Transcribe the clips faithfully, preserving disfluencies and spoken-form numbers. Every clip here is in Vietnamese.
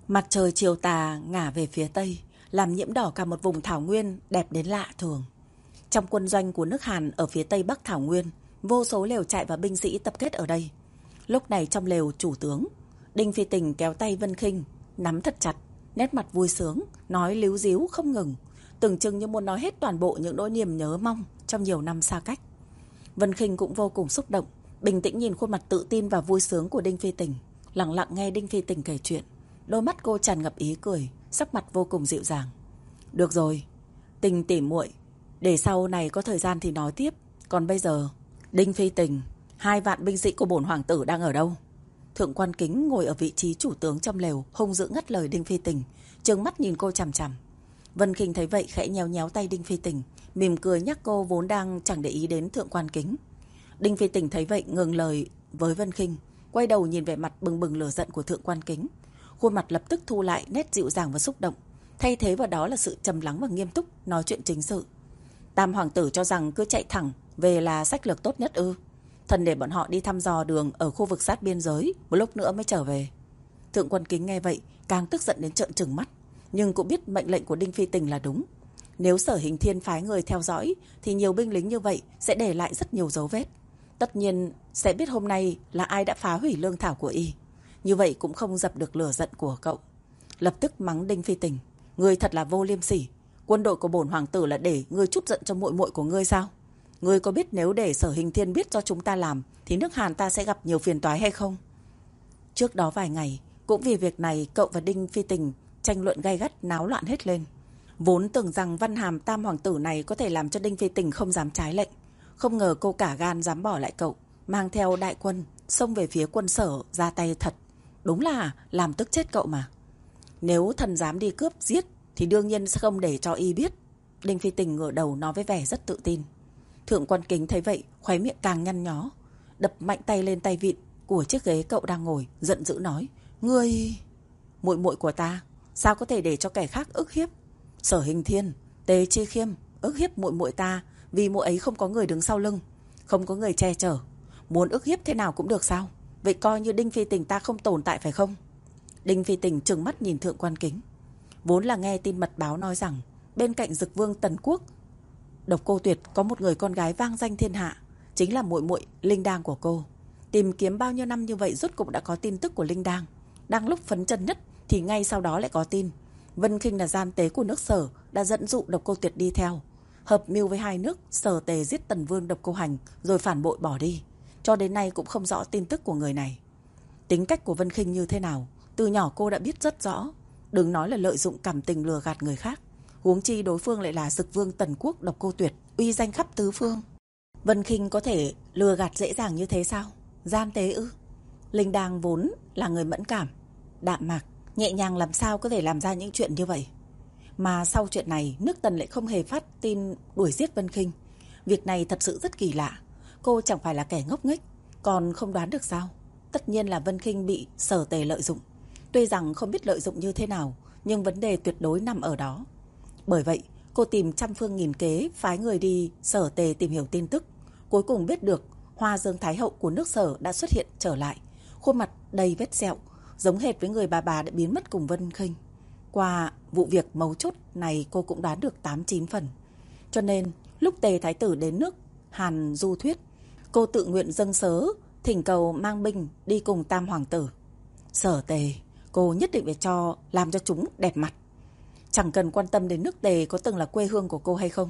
Mặt trời chiều tà ngả về phía tây, làm nhiễm đỏ cả một vùng thảo nguyên đẹp đến lạ thường. Trong quân doanh của nước Hàn ở phía tây bắc thảo nguyên, vô số lều trại và binh sĩ tập kết ở đây. Lúc này trong lều chủ tướng, Đinh Phi Tình kéo tay Vân Khinh, nắm thật chặt, nét mặt vui sướng, nói líu díu không ngừng, tưởng chừng như muốn nói hết toàn bộ những nỗi niềm nhớ mong trong nhiều năm xa cách. Vân Khinh cũng vô cùng xúc động, bình tĩnh nhìn khuôn mặt tự tin và vui sướng của Đinh Phi Tình, lặng lặng nghe Đinh Phi Tình kể chuyện. Đôi mắt cô tràn ngập ý cười, sắc mặt vô cùng dịu dàng. Được rồi, Tình tỉ muội, để sau này có thời gian thì nói tiếp. Còn bây giờ, Đinh Phi Tình, hai vạn binh sĩ của bổn hoàng tử đang ở đâu? Thượng quan Kính ngồi ở vị trí chủ tướng trong lều, hung dữ ngắt lời Đinh Phi Tình, trừng mắt nhìn cô chằm chằm. Vân Khinh thấy vậy khẽ nhéo nhéo tay Đinh Phi Tình, mỉm cười nhắc cô vốn đang chẳng để ý đến Thượng quan Kính. Đinh Phi Tình thấy vậy ngừng lời với Vân Khinh, quay đầu nhìn vẻ mặt bừng bừng lửa giận của Thượng quan Kính. Khuôn mặt lập tức thu lại nét dịu dàng và xúc động, thay thế vào đó là sự trầm lắng và nghiêm túc, nói chuyện chính sự. Tam hoàng tử cho rằng cứ chạy thẳng về là sách lược tốt nhất ư? Thần để bọn họ đi thăm dò đường ở khu vực sát biên giới, một lúc nữa mới trở về. Thượng quan Kính nghe vậy càng tức giận đến trợn trừng mắt, nhưng cũng biết mệnh lệnh của Đinh Phi Tình là đúng. Nếu Sở Hình Thiên phái người theo dõi thì nhiều binh lính như vậy sẽ để lại rất nhiều dấu vết. Tất nhiên sẽ biết hôm nay là ai đã phá hủy lương thảo của y. Như vậy cũng không dập được lửa giận của cậu. Lập tức mắng Đinh Phi Tình, ngươi thật là vô liêm sỉ. Quân đội của bổn hoàng tử là để ngươi trút giận cho muội muội của ngươi sao? Ngươi có biết nếu để Sở Hình Thiên biết do chúng ta làm thì nước Hàn ta sẽ gặp nhiều phiền toái hay không? Trước đó vài ngày, cũng vì việc này cậu và Đinh Phi Tình tranh luận gay gắt, náo loạn hết lên. Vốn tưởng rằng văn hàm tam hoàng tử này có thể làm cho Đinh Phi Tình không dám trái lệnh, không ngờ cô cả gan dám bỏ lại cậu, mang theo đại quân xông về phía quân Sở ra tay thật. Đúng là làm tức chết cậu mà. Nếu thần dám đi cướp giết thì đương nhiên sẽ không để cho y biết. Đinh Phi Tình ngửa đầu nói với vẻ rất tự tin. Thượng quan Kính thấy vậy khóe miệng càng nhăn nhó, đập mạnh tay lên tay vịn của chiếc ghế cậu đang ngồi, giận dữ nói: Ngươi, muội muội của ta, sao có thể để cho kẻ khác ức hiếp? Sở Hình Thiên, Tề Chi Khiêm ức hiếp muội muội ta vì muội ấy không có người đứng sau lưng, không có người che chở. Muốn ức hiếp thế nào cũng được sao? Vậy coi như Đinh Phi Tình ta không tồn tại phải không? Đinh Phi Tình trừng mắt nhìn Thượng quan Kính. Vốn là nghe tin mật báo nói rằng bên cạnh Dực Vương Tần Quốc, Độc Cô Tuyệt có một người con gái vang danh thiên hạ, chính là muội muội Linh Đang của cô. Tìm kiếm bao nhiêu năm như vậy rốt cục đã có tin tức của Linh Đang. Đang lúc phấn chân nhất thì ngay sau đó lại có tin Vân Khinh là gian tế của nước Sở đã dẫn dụ Độc Cô Tuyệt đi theo, hợp mưu với hai nước Sở Tề giết Tần Vương Độc Cô Hành rồi phản bội bỏ đi. Cho đến nay cũng không rõ tin tức của người này. Tính cách của Vân Khinh như thế nào, từ nhỏ cô đã biết rất rõ. Đừng nói là lợi dụng cảm tình lừa gạt người khác, huống chi đối phương lại là Dực Vương Tần Quốc Độc Cô Tuyệt, uy danh khắp tứ phương. Vân Khinh có thể lừa gạt dễ dàng như thế sao? Gian tế ư? Linh Đang vốn là người mẫn cảm, đạm mạc, nhẹ nhàng, làm sao có thể làm ra những chuyện như vậy. Mà sau chuyện này, nước Tần lại không hề phát tin đuổi giết Vân Khinh. Việc này thật sự rất kỳ lạ. Cô chẳng phải là kẻ ngốc nghếch, còn không đoán được sao? Tất nhiên là Vân Khinh bị Sở Tề lợi dụng. Tuy rằng không biết lợi dụng như thế nào, nhưng vấn đề tuyệt đối nằm ở đó. Bởi vậy, cô tìm trăm phương nghìn kế, phái người đi Sở Tề tìm hiểu tin tức. Cuối cùng biết được Hoa Dương Thái Hậu của nước Sở đã xuất hiện trở lại, khuôn mặt đầy vết sẹo, giống hệt với người bà bà đã biến mất cùng Vân Khinh. Qua vụ việc mấu chốt này cô cũng đoán được tám chín phần. Cho nên lúc Tề Thái Tử đến nước Hàn du thuyết, cô tự nguyện dâng sớ, thỉnh cầu mang binh đi cùng Tam Hoàng tử. Sở Tề, cô nhất định phải cho làm cho chúng đẹp mặt. Chẳng cần quan tâm đến nước Tề có từng là quê hương của cô hay không.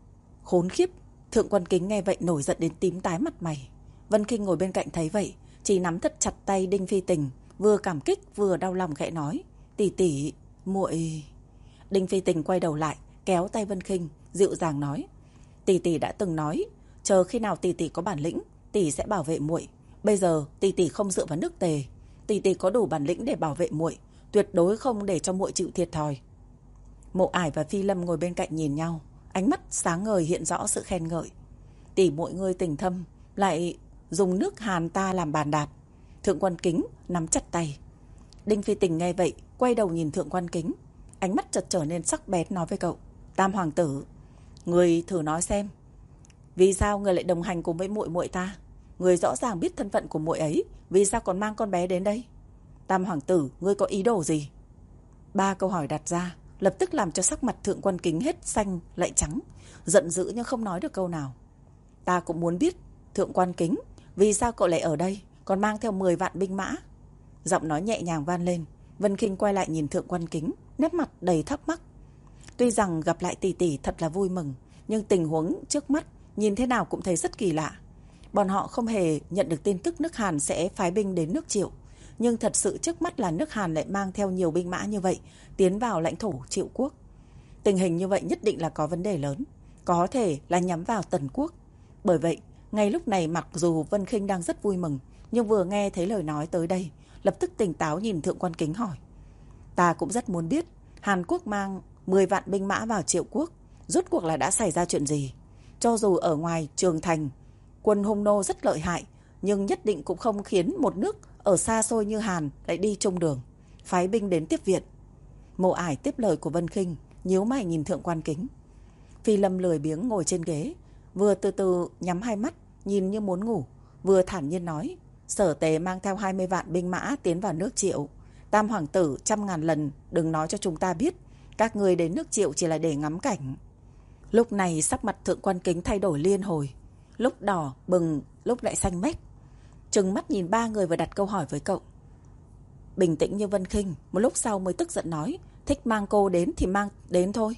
Khốn khiếp! Thượng quan Kính nghe vậy nổi giận đến tím tái mặt mày. Vân Khinh ngồi bên cạnh thấy vậy, chỉ nắm thật chặt tay Đinh Phi Tình, vừa cảm kích vừa đau lòng khẽ nói: Tỷ tỷ, muội. Đinh Phi Tình quay đầu lại, kéo tay Vân Khinh, dịu dàng nói: Tỷ tỷ đã từng nói, chờ khi nào tỷ tỷ có bản lĩnh, tỷ sẽ bảo vệ muội. Bây giờ tỷ tỷ không dựa vào nước Tề, tỷ tỷ có đủ bản lĩnh để bảo vệ muội, tuyệt đối không để cho muội chịu thiệt thòi. Mộ Ải và Phi Lâm ngồi bên cạnh nhìn nhau, ánh mắt sáng ngời hiện rõ sự khen ngợi. Tỷ muội ngươi tình thâm, lại dùng nước Hàn ta làm bàn đạp. Thượng quan Kính nắm chặt tay. Đinh Phi Tình nghe vậy quay đầu nhìn Thượng quan Kính, ánh mắt chợt trở nên sắc bén nói với cậu: Tam hoàng tử, người thử nói xem, vì sao người lại đồng hành cùng với muội muội ta? Người rõ ràng biết thân phận của muội ấy, vì sao còn mang con bé đến đây? Tam hoàng tử, ngươi có ý đồ gì? Ba câu hỏi đặt ra lập tức làm cho sắc mặt Thượng Quan Kính hết xanh lại trắng, giận dữ nhưng không nói được câu nào. Ta cũng muốn biết, Thượng Quan Kính, vì sao cậu lại ở đây, còn mang theo mười vạn binh mã? Giọng nói nhẹ nhàng vang lên. Vân Khinh quay lại nhìn Thượng Quan Kính, nét mặt đầy thắc mắc. Tuy rằng gặp lại tỷ tỷ thật là vui mừng, nhưng tình huống trước mắt nhìn thế nào cũng thấy rất kỳ lạ. Bọn họ không hề nhận được tin tức nước Hàn sẽ phái binh đến nước Triệu, nhưng thật sự trước mắt là nước Hàn lại mang theo nhiều binh mã như vậy tiến vào lãnh thổ Triệu quốc. Tình hình như vậy nhất định là có vấn đề lớn, có thể là nhắm vào Tần quốc. Bởi vậy, ngay lúc này mặc dù Vân Khinh đang rất vui mừng, nhưng vừa nghe thấy lời nói tới đây, lập tức tỉnh táo nhìn Thượng Quan Kính hỏi. Ta cũng rất muốn biết, Hàn Quốc mang mười vạn binh mã vào Triệu quốc, rốt cuộc là đã xảy ra chuyện gì? Cho dù ở ngoài Trường Thành, quân hung nô rất lợi hại, nhưng nhất định cũng không khiến một nước ở xa xôi như Hàn lại đi chung đường, phái binh đến tiếp viện. Mộ Ải tiếp lời của Vân Khinh, nhíu mày nhìn Thượng Quan Kính. Phi Lâm lười biếng ngồi trên ghế, vừa từ từ nhắm hai mắt, nhìn như muốn ngủ, vừa thản nhiên nói. Sở Tề mang theo hai mươi vạn binh mã tiến vào nước Triệu. Tam hoàng tử trăm ngàn lần đừng nói cho chúng ta biết các người đến nước Triệu chỉ là để ngắm cảnh. Lúc này sắc mặt Thượng Quan Kính thay đổi liên hồi, lúc đỏ bừng, lúc lại xanh mét, trừng mắt nhìn ba người và đặt câu hỏi với cậu. Bình tĩnh như Vân Khinh, một lúc sau mới tức giận nói, thích mang cô đến thì mang đến thôi.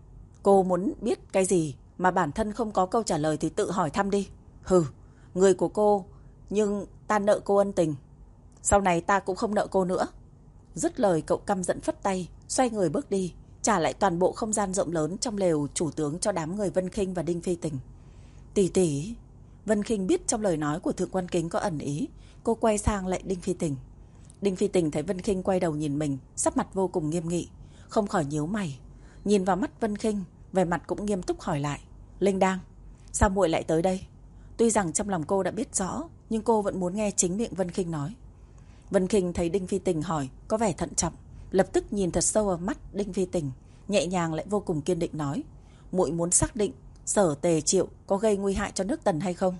Cô muốn biết cái gì mà bản thân không có câu trả lời thì tự hỏi thăm đi. Hừ, người của cô, nhưng ta nợ cô ân tình, sau này ta cũng không nợ cô nữa. Dứt lời cậu căm giận phất tay, xoay người bước đi, trả lại toàn bộ không gian rộng lớn trong lều chủ tướng cho đám người Vân Khinh và Đinh Phi Tình. Tỷ tỷ. Vân Khinh biết trong lời nói của Thượng Quan Kính có ẩn ý, cô quay sang lại Đinh Phi Tình. Đinh Phi Tình thấy Vân Khinh quay đầu nhìn mình, sắc mặt vô cùng nghiêm nghị, không khỏi nhíu mày, nhìn vào mắt Vân Khinh, vẻ mặt cũng nghiêm túc hỏi lại. Linh Đang, sao muội lại tới đây? Tuy rằng trong lòng cô đã biết rõ, nhưng cô vẫn muốn nghe chính miệng Vân Khinh nói. Vân Khinh thấy Đinh Phi Tình hỏi có vẻ thận trọng, lập tức nhìn thật sâu vào mắt Đinh Phi Tình, nhẹ nhàng lại vô cùng kiên định nói. Muội muốn xác định Sở Tề Triệu có gây nguy hại cho nước Tần hay không?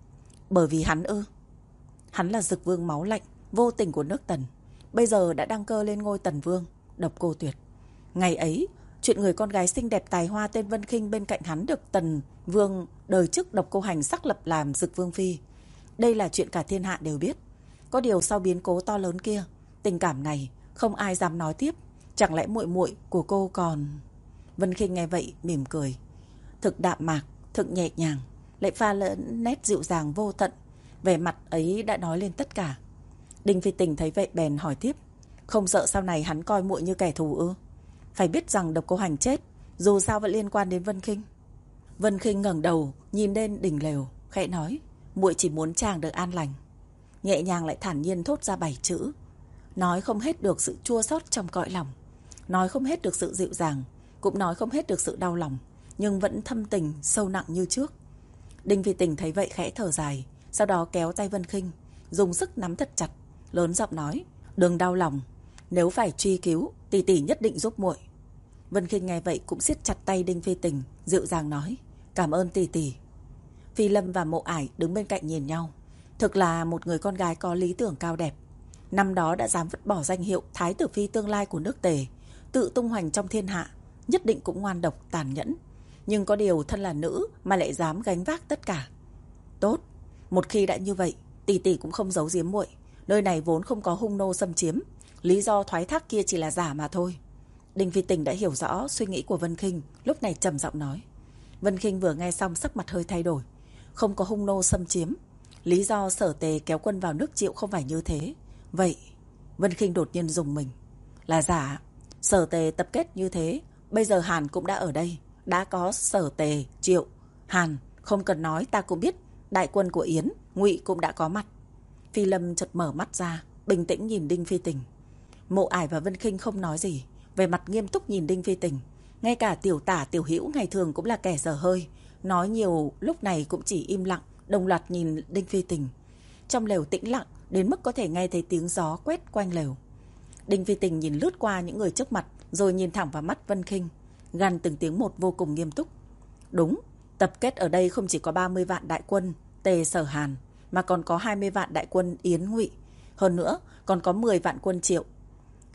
Bởi vì hắn ư? Hắn là Dực Vương máu lạnh, vô tình của nước Tần, bây giờ đã đăng cơ lên ngôi Tần Vương, độc cô tuyệt. Ngày ấy, chuyện người con gái xinh đẹp tài hoa tên Vân Khinh bên cạnh hắn được Tần Vương đời trước độc cô hành sắc lập làm Dực Vương phi. Đây là chuyện cả thiên hạ đều biết. Có điều sau biến cố to lớn kia, tình cảm này không ai dám nói tiếp. Chẳng lẽ muội muội của cô còn... Vân Khinh nghe vậy mỉm cười, thực đạm mạc, thực nhẹ nhàng, lại pha lẫn nét dịu dàng vô tận. Vẻ mặt ấy đã nói lên tất cả. Đinh Phi Tình thấy vậy bèn hỏi tiếp. Không sợ sau này hắn coi muội như kẻ thù ư? Phải biết rằng độc cô hành chết, dù sao vẫn liên quan đến Vân Khinh. Vân Khinh ngẩng đầu nhìn lên đỉnh lều, khẽ nói. Muội chỉ muốn chàng được an lành. Nhẹ nhàng lại thản nhiên thốt ra bảy chữ. Nói không hết được sự chua xót trong cõi lòng, nói không hết được sự dịu dàng, cũng nói không hết được sự đau lòng, nhưng vẫn thâm tình sâu nặng như trước. Đinh Phi Tình thấy vậy khẽ thở dài, sau đó kéo tay Vân Khinh, dùng sức nắm thật chặt, lớn giọng nói. Đừng đau lòng, nếu phải truy cứu, tỷ tỷ nhất định giúp muội. Vân Khinh nghe vậy cũng siết chặt tay Đinh Phi Tình, dịu dàng nói. Cảm ơn tỷ tỷ. Phi Lâm và Mộ Ải đứng bên cạnh nhìn nhau. Thực là một người con gái có lý tưởng cao đẹp. Năm đó đã dám vứt bỏ danh hiệu Thái tử Phi tương lai của nước Tề, tự tung hoành trong thiên hạ, nhất định cũng ngoan độc tàn nhẫn. Nhưng có điều thân là nữ mà lại dám gánh vác tất cả. Tốt, một khi đã như vậy, tỷ tỷ cũng không giấu giếm muội. Nơi này vốn không có hung nô xâm chiếm, lý do thoái thác kia chỉ là giả mà thôi. Đinh Phi Tình đã hiểu rõ suy nghĩ của Vân Khinh, lúc này trầm giọng nói. Vân Khinh vừa nghe xong sắc mặt hơi thay đổi. Không có hung nô xâm chiếm, lý do Sở Tề kéo quân vào nước Triệu không phải như thế. Vậy, Vân Khinh đột nhiên dùng mình. Là giả, Sở Tề tập kết như thế, bây giờ Hàn cũng đã ở đây, đã có Sở Tề, Triệu, Hàn, không cần nói ta cũng biết, đại quân của Yến, Ngụy cũng đã có mặt. Phi Lâm chợt mở mắt ra, bình tĩnh nhìn Đinh Phi Tình. Mộ Ải và Vân Khinh không nói gì, về mặt nghiêm túc nhìn Đinh Phi Tình. Ngay cả Tiểu Tả, Tiểu Hữu ngày thường cũng là kẻ dở hơi, nói nhiều lúc này cũng chỉ im lặng, đồng loạt nhìn Đinh Phi Tình. Trong lều tĩnh lặng đến mức có thể nghe thấy tiếng gió quét quanh lều. Đinh Phi Tình nhìn lướt qua những người trước mặt, rồi nhìn thẳng vào mắt Vân Khinh, gằn từng tiếng một vô cùng nghiêm túc. Đúng, tập kết ở đây không chỉ có ba mươi vạn đại quân Tề Sở Hàn, mà còn có hai mươi vạn đại quân Yến Ngụy, hơn nữa còn có mười vạn quân Triệu.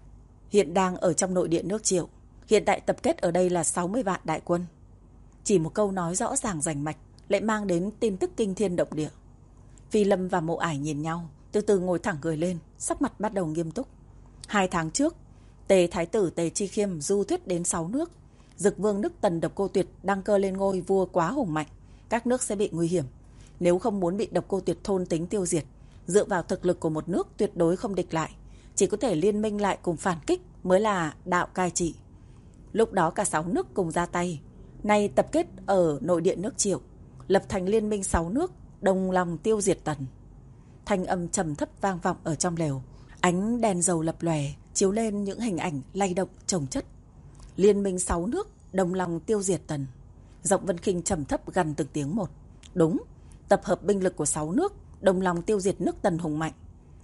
hiện đang ở trong nội địa nước Triệu. Hiện tại tập kết ở đây là sáu mươi vạn đại quân. Chỉ một câu nói rõ ràng rành mạch lại mang đến tin tức kinh thiên động địa. Phi Lâm và Mộ Ải nhìn nhau, từ từ ngồi thẳng người lên, sắc mặt bắt đầu nghiêm túc. Hai tháng trước, Tề Thái tử Tề Chi Khiêm du thuyết đến sáu nước. Dực vương nước Tần Độc Cô Tuyệt đăng cơ lên ngôi vua quá hùng mạnh, các nước sẽ bị nguy hiểm. Nếu không muốn bị Độc Cô Tuyệt thôn tính tiêu diệt, dựa vào thực lực của một nước tuyệt đối không địch lại, chỉ có thể liên minh lại cùng phản kích mới là đạo cai trị. Lúc đó cả sáu nước cùng ra tay, nay tập kết ở nội địa nước Triệu, lập thành liên minh sáu nước, đồng lòng tiêu diệt Tần. Thanh âm trầm thấp vang vọng ở trong lều, ánh đèn dầu lập lòe chiếu lên những hình ảnh lay động chồng chất. Liên minh sáu nước đồng lòng tiêu diệt Tần. Giọng Vân Khinh trầm thấp gằn từng tiếng một. Đúng, tập hợp binh lực của sáu nước đồng lòng tiêu diệt nước Tần hùng mạnh.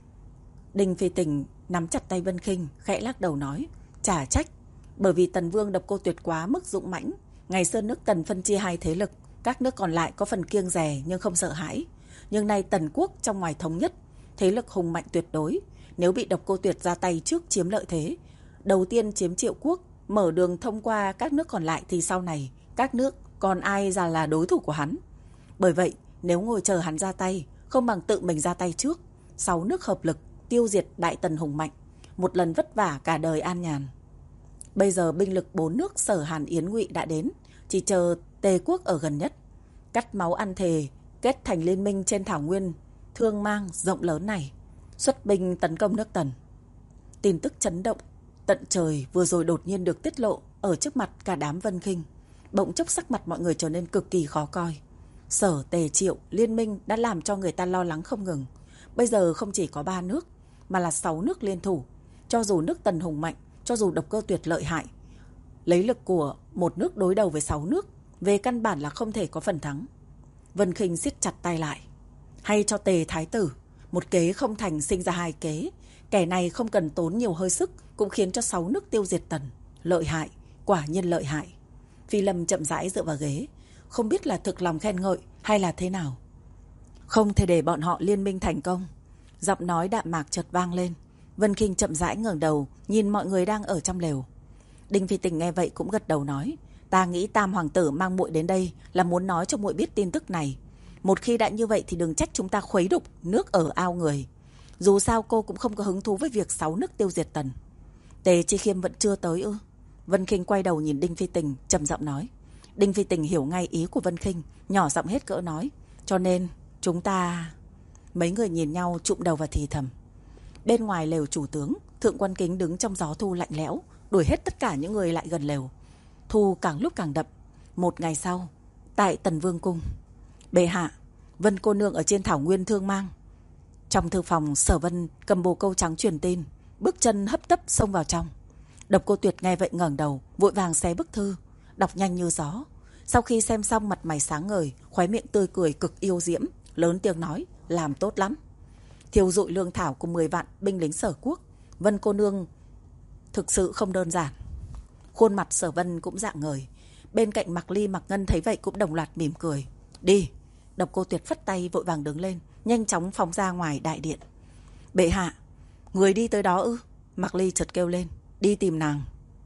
Đinh Phi Tình nắm chặt tay Vân Khinh, khẽ lắc đầu nói, chả trách, bởi vì Tần Vương Độc Cô Tuyệt quá mức dũng mãnh. Ngày xưa nước Tần phân chia hai thế lực, các nước còn lại có phần kiêng dè nhưng không sợ hãi. Nhưng nay Tần quốc trong ngoài thống nhất, thế lực hùng mạnh tuyệt đối. Nếu bị Độc Cô Tuyệt ra tay trước chiếm lợi thế, đầu tiên chiếm Triệu quốc, mở đường thông qua các nước còn lại, thì sau này các nước còn ai ra là đối thủ của hắn. Bởi vậy nếu ngồi chờ hắn ra tay, không bằng tự mình ra tay trước. Sáu nước hợp lực tiêu diệt Đại Tần hùng mạnh, một lần vất vả cả đời an nhàn. Bây giờ binh lực bốn nước Sở Hàn Yến Ngụy đã đến, chỉ chờ Tề quốc ở gần nhất, cắt máu ăn thề, kết thành liên minh trên thảo nguyên thương mang rộng lớn này, xuất binh tấn công nước Tần. Tin tức chấn động tận trời vừa rồi đột nhiên được tiết lộ ở trước mặt cả đám Vân Khinh. Bỗng chốc sắc mặt mọi người trở nên cực kỳ khó coi. Sở Tề Triệu liên minh đã làm cho người ta lo lắng không ngừng. Bây giờ không chỉ có ba nước, mà là sáu nước liên thủ. Cho dù nước Tần hùng mạnh, cho dù Độc Cô Tuyệt lợi hại, lấy lực của một nước đối đầu với sáu nước, về căn bản là không thể có phần thắng. Vân Khinh siết chặt tay lại. Hay cho Tề Thái tử, một kế không thành sinh ra hai kế. Kẻ này không cần tốn nhiều hơi sức cũng khiến cho sáu nước tiêu diệt Tần. Lợi hại, quả nhiên lợi hại. Phi Lâm chậm rãi dựa vào ghế, không biết là thực lòng khen ngợi hay là thế nào. Không thể để bọn họ liên minh thành công. Giọng nói đạm mạc chợt vang lên. Vân Khinh chậm rãi ngẩng đầu nhìn mọi người đang ở trong lều. Đinh Phi Tình nghe vậy cũng gật đầu nói, ta nghĩ Tam hoàng tử mang muội đến đây là muốn nói cho muội biết tin tức này. Một khi đã như vậy thì đừng trách chúng ta khuấy đục nước ở ao người. Dù sao cô cũng không có hứng thú với việc sáu nước tiêu diệt Tần. Tề Chi Khiêm vẫn chưa tới ư? Vân Khinh quay đầu nhìn Đinh Phi Tình trầm giọng nói. Đinh Phi Tình hiểu ngay ý của Vân Khinh, nhỏ giọng hết cỡ nói, cho nên chúng ta... Mấy người nhìn nhau chụm đầu và thì thầm. Bên ngoài lều chủ tướng, Thượng Quan Kính đứng trong gió thu lạnh lẽo, đuổi hết tất cả những người lại gần lều. Thu càng lúc càng đậm. Một ngày sau, tại Tần Vương cung, bệ hạ, Vân cô nương ở trên thảo nguyên thương mang. Trong thư phòng, Sở Vân cầm bồ câu trắng truyền tin, bước chân hấp tấp xông vào trong. Độc Cô Tuyệt nghe vậy ngẩng đầu, vội vàng xé bức thư, đọc nhanh như gió. Sau khi xem xong, mặt mày sáng ngời, khóe miệng tươi cười cực yêu diễm, lớn tiếng nói, làm tốt lắm. Thiêu dụi lương thảo cùng mười vạn binh lính Sở quốc, Vân cô nương thực sự không đơn giản. Khuôn mặt Sở Vân cũng rạng ngời. Bên cạnh Mạc Ly, Mạc Ngân thấy vậy cũng đồng loạt mỉm cười. Đi. Độc Cô Tuyệt phất tay vội vàng đứng lên, nhanh chóng phóng ra ngoài đại điện. Bệ hạ, người đi tới đó ư? Mạc Ly chợt kêu lên, đi tìm nàng.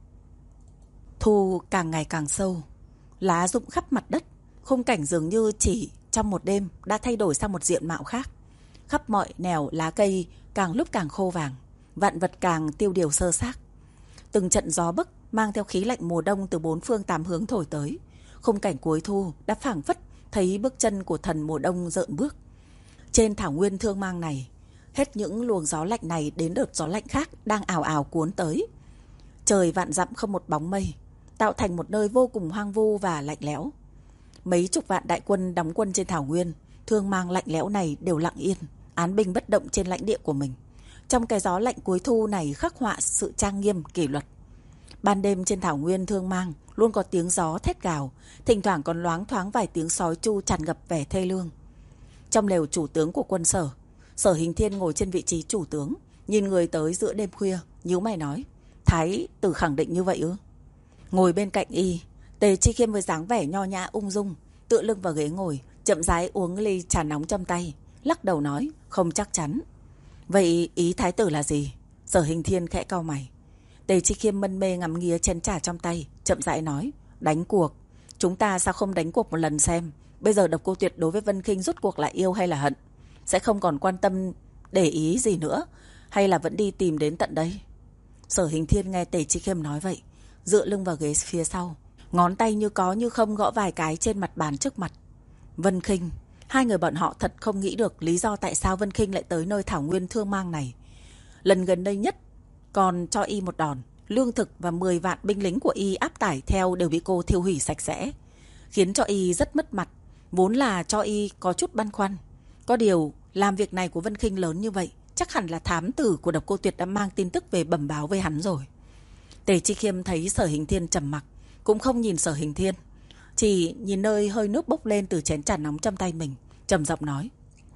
Thu càng ngày càng sâu, lá rụng khắp mặt đất, khung cảnh dường như chỉ trong một đêm đã thay đổi sang một diện mạo khác. Khắp mọi nẻo lá cây càng lúc càng khô vàng, vạn vật càng tiêu điều sơ xác. Từng trận gió bấc mang theo khí lạnh mùa đông từ bốn phương tám hướng thổi tới. Khung cảnh cuối thu đã phảng phất thấy bước chân của thần mùa đông rợn bước. Trên thảo nguyên thương mang này, hết những luồng gió lạnh này đến đợt gió lạnh khác đang ào ào cuốn tới. Trời vạn dặm không một bóng mây, tạo thành một nơi vô cùng hoang vu và lạnh lẽo. Mấy chục vạn đại quân đóng quân trên thảo nguyên thương mang lạnh lẽo này đều lặng yên, án binh bất động trên lãnh địa của mình. Trong cái gió lạnh cuối thu này khắc họa sự trang nghiêm kỷ luật. Ban đêm trên thảo nguyên thương mang luôn có tiếng gió thét gào, thỉnh thoảng còn loáng thoáng vài tiếng sói chu tràn ngập vẻ thê lương. Trong lều chủ tướng của quân Sở, Sở Hình Thiên ngồi trên vị trí chủ tướng, nhìn người tới giữa đêm khuya, nhíu mày nói, Thái tử khẳng định như vậy ư? Ngồi bên cạnh y, Tề Chi Khiêm với dáng vẻ nho nhã ung dung, tựa lưng vào ghế ngồi, chậm rãi uống ly trà nóng trong tay, lắc đầu nói, không chắc chắn. Vậy ý Thái tử là gì? Sở Hình Thiên khẽ cau mày. Tề Chi Khiêm mân mê ngắm nghía chén trà trong tay, chậm rãi nói. Đánh cuộc. Chúng ta sao không đánh cuộc một lần xem. Bây giờ Độc Cô Tuyệt đối với Vân Khinh rốt cuộc là yêu hay là hận? Sẽ không còn quan tâm để ý gì nữa, hay là vẫn đi tìm đến tận đây? Sở Hình Thiên nghe Tề Chi Khiêm nói vậy, dựa lưng vào ghế phía sau, ngón tay như có như không gõ vài cái trên mặt bàn trước mặt. Vân Khinh. Hai người bọn họ thật không nghĩ được lý do tại sao Vân Khinh lại tới nơi thảo nguyên thương mang này. Lần gần đây nhất còn cho y một đòn, lương thực và mười vạn binh lính của y áp tải theo đều bị cô thiêu hủy sạch sẽ, khiến cho y rất mất mặt. Vốn là cho y có chút băn khoăn. Có điều làm việc này của Vân Khinh lớn như vậy, chắc hẳn là thám tử của Độc Cô Tuyệt đã mang tin tức về bẩm báo với hắn rồi. Tề Chi Khiêm thấy Sở Hình Thiên trầm mặc, cũng không nhìn Sở Hình Thiên, chỉ nhìn nơi hơi nước bốc lên từ chén trà nóng trong tay mình, trầm giọng nói.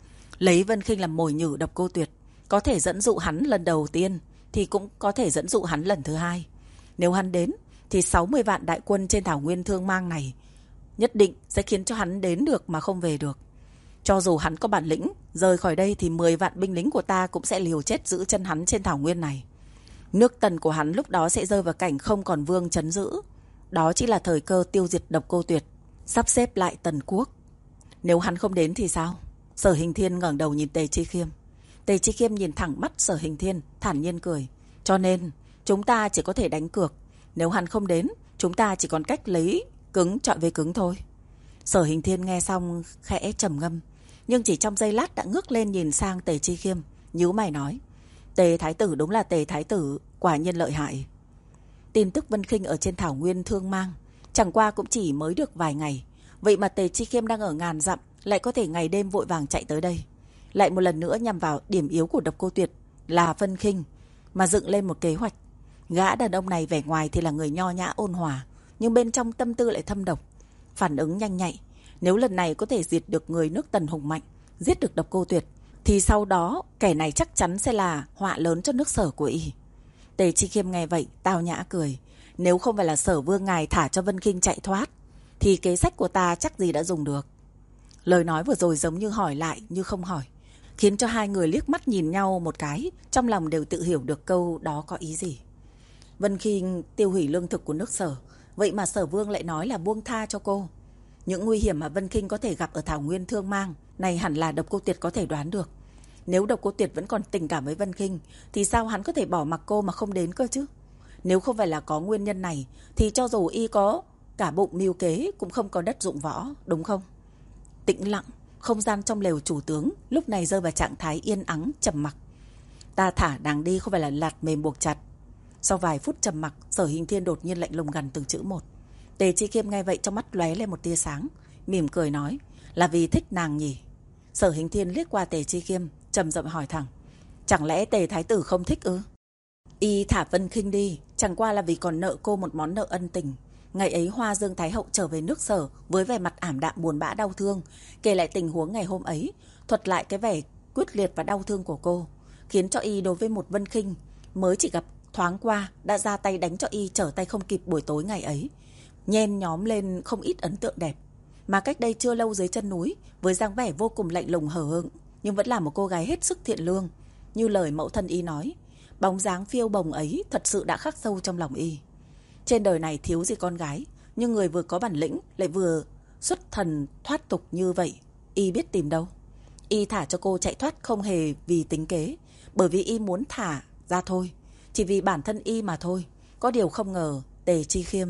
Lấy Vân Khinh làm mồi nhử Độc Cô Tuyệt, có thể dẫn dụ hắn lần đầu tiên thì cũng có thể dẫn dụ hắn lần thứ hai. Nếu hắn đến thì sáu mươi vạn đại quân trên thảo nguyên thương mang này nhất định sẽ khiến cho hắn đến được mà không về được. Cho dù hắn có bản lĩnh rời khỏi đây thì mười vạn binh lính của ta cũng sẽ liều chết giữ chân hắn trên thảo nguyên này. Nước Tần của hắn lúc đó sẽ rơi vào cảnh không còn vương trấn giữ. Đó chỉ là thời cơ tiêu diệt Độc Cô Tuyệt, sắp xếp lại Tần quốc. Nếu hắn không đến thì sao? Sở Hình Thiên ngẩng đầu nhìn Tề Chi Khiêm. Tề Chi Khiêm nhìn thẳng mắt Sở Hình Thiên, thản nhiên cười. Cho nên chúng ta chỉ có thể đánh cược. Nếu hắn không đến, chúng ta chỉ còn cách lấy cứng chọi với cứng thôi. Sở Hình Thiên nghe xong khẽ trầm ngâm, nhưng chỉ trong giây lát đã ngước lên nhìn sang Tề Chi Khiêm, nhíu mày nói. Tề Thái Tử đúng là Tề Thái Tử, quả nhiên lợi hại. Tin tức Vân Khinh ở trên thảo nguyên thương mang chẳng qua cũng chỉ mới được vài ngày, vậy mà Tề Chi Khiêm đang ở ngàn dặm lại có thể ngày đêm vội vàng chạy tới đây, lại một lần nữa nhằm vào điểm yếu của Độc Cô Tuyệt là Vân Khinh mà dựng lên một kế hoạch. Gã đàn ông này vẻ ngoài thì là người nho nhã ôn hòa, nhưng bên trong tâm tư lại thâm độc, phản ứng nhanh nhạy. Nếu lần này có thể diệt được người nước Tần hùng mạnh, giết được Độc Cô Tuyệt, thì sau đó kẻ này chắc chắn sẽ là họa lớn cho nước Sở của y. Tề Chi Khiêm nghe vậy tao nhã cười. Nếu không phải là Sở vương ngài thả cho Vân Khinh chạy thoát, thì kế sách của ta chắc gì đã dùng được. Lời nói vừa rồi giống như hỏi lại như không hỏi, khiến cho hai người liếc mắt nhìn nhau một cái, trong lòng đều tự hiểu được câu đó có ý gì. Vân Khinh tiêu hủy lương thực của nước Sở, vậy mà Sở vương lại nói là buông tha cho cô. Những nguy hiểm mà Vân Khinh có thể gặp ở thảo nguyên thương mang này hẳn là Độc Cô Tuyệt có thể đoán được. Nếu Độc Cô Tuyệt vẫn còn tình cảm với Vân Khinh thì sao hắn có thể bỏ mặc cô mà không đến cơ chứ? Nếu không phải là có nguyên nhân này thì cho dù y có cả bụng mưu kế cũng không có đất dụng võ, đúng không? Tĩnh lặng, không gian trong lều chủ tướng lúc này rơi vào trạng thái yên ắng trầm mặc. Ta thả nàng đi không phải là lạt mềm buộc chặt. Sau vài phút trầm mặc, Sở Hình Thiên đột nhiên lạnh lùng gần từng chữ một. Tề Chi Khiêm nghe vậy trong mắt lóe lên một tia sáng, mỉm cười nói, là vì thích nàng nhỉ? Sở Hình Thiên liếc qua Tề Chi Khiêm, trầm giọng hỏi thẳng, chẳng lẽ Tề Thái Tử không thích ư? Y thả Vân Khinh đi chẳng qua là vì còn nợ cô một món nợ ân tình. Ngày ấy Hoa Dương Thái Hậu trở về nước Sở với vẻ mặt ảm đạm buồn bã đau thương, kể lại tình huống ngày hôm ấy, thuật lại cái vẻ quyết liệt và đau thương của cô, khiến cho y đối với một Vân Khinh mới chỉ gặp thoáng qua đã ra tay đánh cho y trở tay không kịp buổi tối ngày ấy, nhen nhóm lên không ít ấn tượng đẹp. Mà cách đây chưa lâu dưới chân núi, với dáng vẻ vô cùng lạnh lùng hờ hững, nhưng vẫn là một cô gái hết sức thiện lương, như lời mẫu thân y nói, bóng dáng phiêu bồng ấy thật sự đã khắc sâu trong lòng y. Trên đời này thiếu gì con gái, nhưng người vừa có bản lĩnh lại vừa xuất thần thoát tục như vậy, y biết tìm đâu. Y thả cho cô chạy thoát không hề vì tính kế, bởi vì y muốn thả ra thôi, chỉ vì bản thân y mà thôi. Có điều không ngờ Tề Chi Khiêm...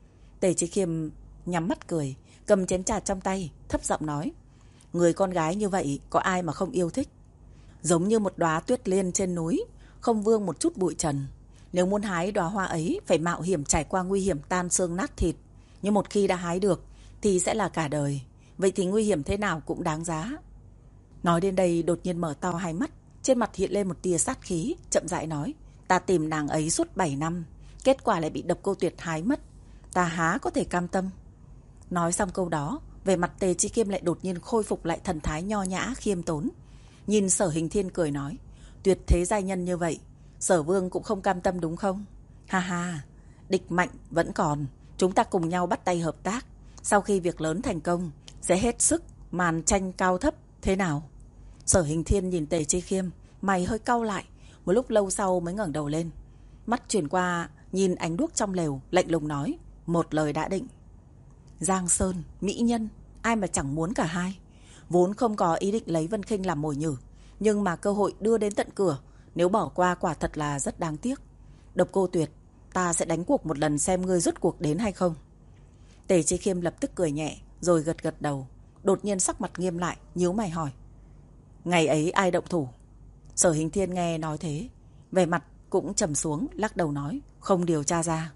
Tề Chi Khiêm nhắm mắt cười, cầm chén trà trong tay, thấp giọng nói, người con gái như vậy có ai mà không yêu thích. Giống như một đóa tuyết liên trên núi, không vương một chút bụi trần. Nếu muốn hái đóa hoa ấy phải mạo hiểm trải qua nguy hiểm tan xương nát thịt, nhưng một khi đã hái được thì sẽ là cả đời. Vậy thì nguy hiểm thế nào cũng đáng giá. Nói đến đây đột nhiên mở to hai mắt, trên mặt hiện lên một tia sát khí, chậm rãi nói, ta tìm nàng ấy suốt bảy năm, kết quả lại bị Độc Cô Tuyệt hái mất, ta há có thể cam tâm. Nói xong câu đó, về mặt Tề Chi Khiêm lại đột nhiên khôi phục lại thần thái nho nhã khiêm tốn, nhìn Sở Hình Thiên cười nói, tuyệt thế giai nhân như vậy, Sở vương cũng không cam tâm đúng không? Ha ha, địch mạnh vẫn còn, chúng ta cùng nhau bắt tay hợp tác, sau khi việc lớn thành công sẽ hết sức màn tranh cao thấp, thế nào? Sở Hình Thiên nhìn Tề Chi Khiêm, mày hơi cau lại, một lúc lâu sau mới ngẩng đầu lên, mắt chuyển qua nhìn ánh đuốc trong lều, lạnh lùng nói, một lời đã định. Giang Sơn, mỹ nhân, ai mà chẳng muốn cả hai. Vốn không có ý định lấy Vân Khinh làm mồi nhử, nhưng mà cơ hội đưa đến tận cửa, nếu bỏ qua quả thật là rất đáng tiếc. Độc Cô Tuyệt, ta sẽ đánh cuộc một lần xem ngươi rút cuộc đến hay không. Tề Chí Khiêm lập tức cười nhẹ, rồi gật gật đầu. Đột nhiên sắc mặt nghiêm lại, nhíu mày hỏi, ngày ấy ai động thủ? Sở Hình Thiên nghe nói thế, vẻ mặt cũng trầm xuống, lắc đầu nói, không điều tra ra.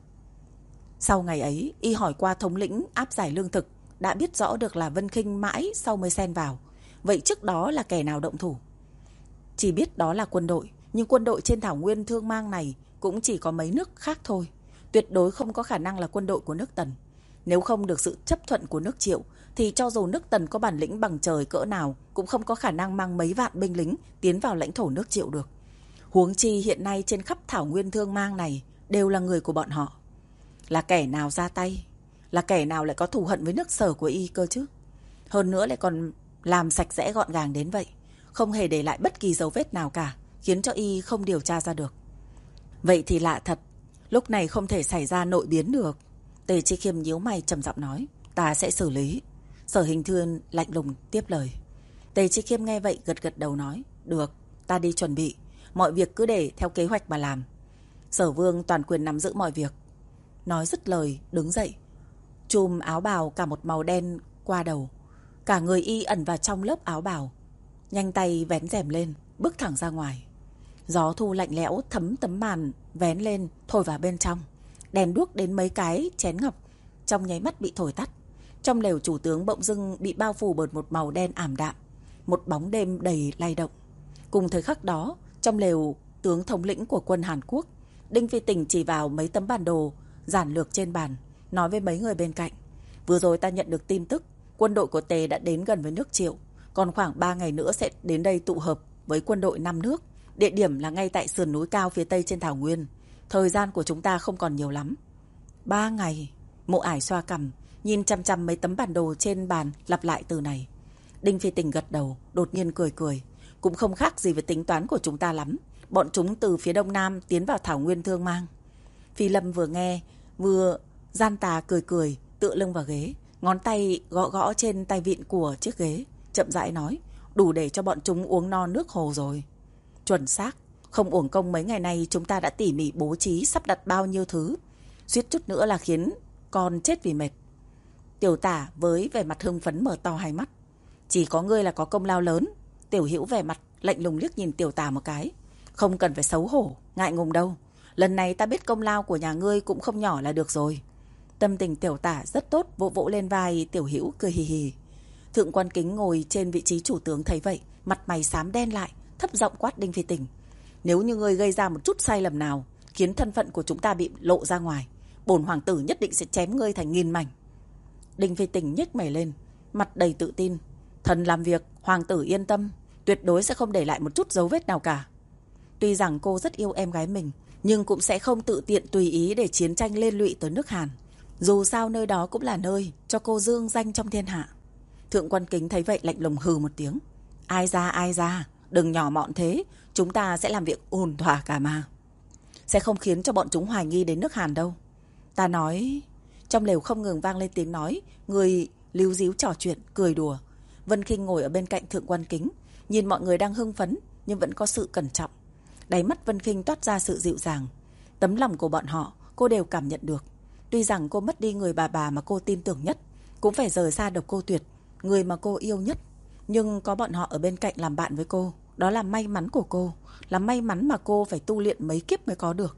Sau ngày ấy, y hỏi qua thống lĩnh áp giải lương thực, đã biết rõ được là Vân Khinh mãi sau mới xen vào. Vậy trước đó là kẻ nào động thủ? Chỉ biết đó là quân đội, nhưng quân đội trên thảo nguyên Thương Mang này cũng chỉ có mấy nước khác thôi. Tuyệt đối không có khả năng là quân đội của nước Tần. Nếu không được sự chấp thuận của nước Triệu, thì cho dù nước Tần có bản lĩnh bằng trời cỡ nào cũng không có khả năng mang mấy vạn binh lính tiến vào lãnh thổ nước Triệu được. Huống chi hiện nay trên khắp thảo nguyên Thương Mang này đều là người của bọn họ. Là kẻ nào ra tay? Là kẻ nào lại có thù hận với nước Sở của y cơ chứ? Hơn nữa lại còn làm sạch sẽ gọn gàng đến vậy, không hề để lại bất kỳ dấu vết nào cả, khiến cho y không điều tra ra được. Vậy thì lạ thật, lúc này không thể xảy ra nội biến được. Tề Chí Khiêm nhíu mày trầm giọng nói, ta sẽ xử lý. Sở Hình Thiên lạnh lùng tiếp lời. Tề Chí Khiêm nghe vậy gật gật đầu nói, được, ta đi chuẩn bị, mọi việc cứ để theo kế hoạch mà làm. Sở Vương toàn quyền nắm giữ mọi việc. Nói dứt lời, đứng dậy, chùm áo bào cả một màu đen qua đầu, cả người y ẩn vào trong lớp áo bào, nhanh tay vén rèm lên, bước thẳng ra ngoài. Gió thu lạnh lẽo thấm tấm màn vén lên, thổi vào bên trong. Đèn đuốc đến mấy cái chén ngọc trong nháy mắt bị thổi tắt. Trong lều chủ tướng bỗng dưng bị bao phủ bởi một màu đen ảm đạm, một bóng đêm đầy lay động. Cùng thời khắc đó, trong lều tướng thống lĩnh của quân Hàn Quốc, Đinh Phi Tình chỉ vào mấy tấm bản đồ giản lược trên bàn, nói với mấy người bên cạnh, vừa rồi ta nhận được tin tức, quân đội của Tề đã đến gần với nước Triệu, còn khoảng ba ngày nữa sẽ đến đây tụ hợp với quân đội năm nước. Địa điểm là ngay tại sườn núi cao phía tây trên thảo nguyên. Thời gian của chúng ta không còn nhiều lắm. Ba ngày? Mộ Ải xoa cằm, nhìn chăm chăm mấy tấm bản đồ trên bàn, lặp lại từ này. Đinh Phi Tình gật đầu, đột nhiên cười cười. Cũng không khác gì với tính toán của chúng ta lắm. Bọn chúng từ phía đông nam tiến vào thảo nguyên Thương Mang. Phi Lâm vừa nghe, vừa gian tà cười cười, tựa lưng vào ghế, ngón tay gõ gõ trên tay vịn của chiếc ghế, chậm rãi nói, đủ để cho bọn chúng uống no nước hồ rồi. Chuẩn xác, không uổng công mấy ngày nay chúng ta đã tỉ mỉ bố trí sắp đặt bao nhiêu thứ, suýt chút nữa là khiến con chết vì mệt. Tiểu Tả với vẻ mặt hưng phấn mở to hai mắt. Chỉ có ngươi là có công lao lớn. Tiểu Hữu vẻ mặt lạnh lùng liếc nhìn Tiểu Tả một cái. Không cần phải xấu hổ, ngại ngùng đâu. Lần này ta biết công lao của nhà ngươi cũng không nhỏ là được rồi. Tâm tình Tiểu Tả rất tốt, vỗ vỗ lên vai Tiểu Hữu cười hì hì. Thượng Quan Kính ngồi trên vị trí chủ tướng thấy vậy, mặt mày xám đen lại, thấp giọng quát Đinh Phi Tình. Nếu như ngươi gây ra một chút sai lầm nào, khiến thân phận của chúng ta bị lộ ra ngoài, bổn hoàng tử nhất định sẽ chém ngươi thành nghìn mảnh. Đinh Phi Tình nhếch mày lên, mặt đầy tự tin. Thần làm việc, hoàng tử yên tâm, tuyệt đối sẽ không để lại một chút dấu vết nào cả. Tuy rằng cô rất yêu em gái mình, nhưng cũng sẽ không tự tiện tùy ý để chiến tranh liên lụy tới nước Hàn. Dù sao nơi đó cũng là nơi cho cô dương danh trong thiên hạ. Thượng Quan Kính thấy vậy lạnh lùng hừ một tiếng. Ai ra ai ra, đừng nhỏ mọn thế, chúng ta sẽ làm việc ổn thỏa cả mà. Sẽ không khiến cho bọn chúng hoài nghi đến nước Hàn đâu. Ta nói... Trong lều không ngừng vang lên tiếng nói, người líu díu trò chuyện, cười đùa. Vân Khinh ngồi ở bên cạnh Thượng Quan Kính, nhìn mọi người đang hưng phấn nhưng vẫn có sự cẩn trọng. Đáy mắt Vân Khinh toát ra sự dịu dàng. Tấm lòng của bọn họ cô đều cảm nhận được. Tuy rằng cô mất đi người bà bà mà cô tin tưởng nhất, cũng phải rời xa Độc Cô Tuyệt, người mà cô yêu nhất, nhưng có bọn họ ở bên cạnh làm bạn với cô, đó là may mắn của cô, là may mắn mà cô phải tu luyện mấy kiếp mới có được.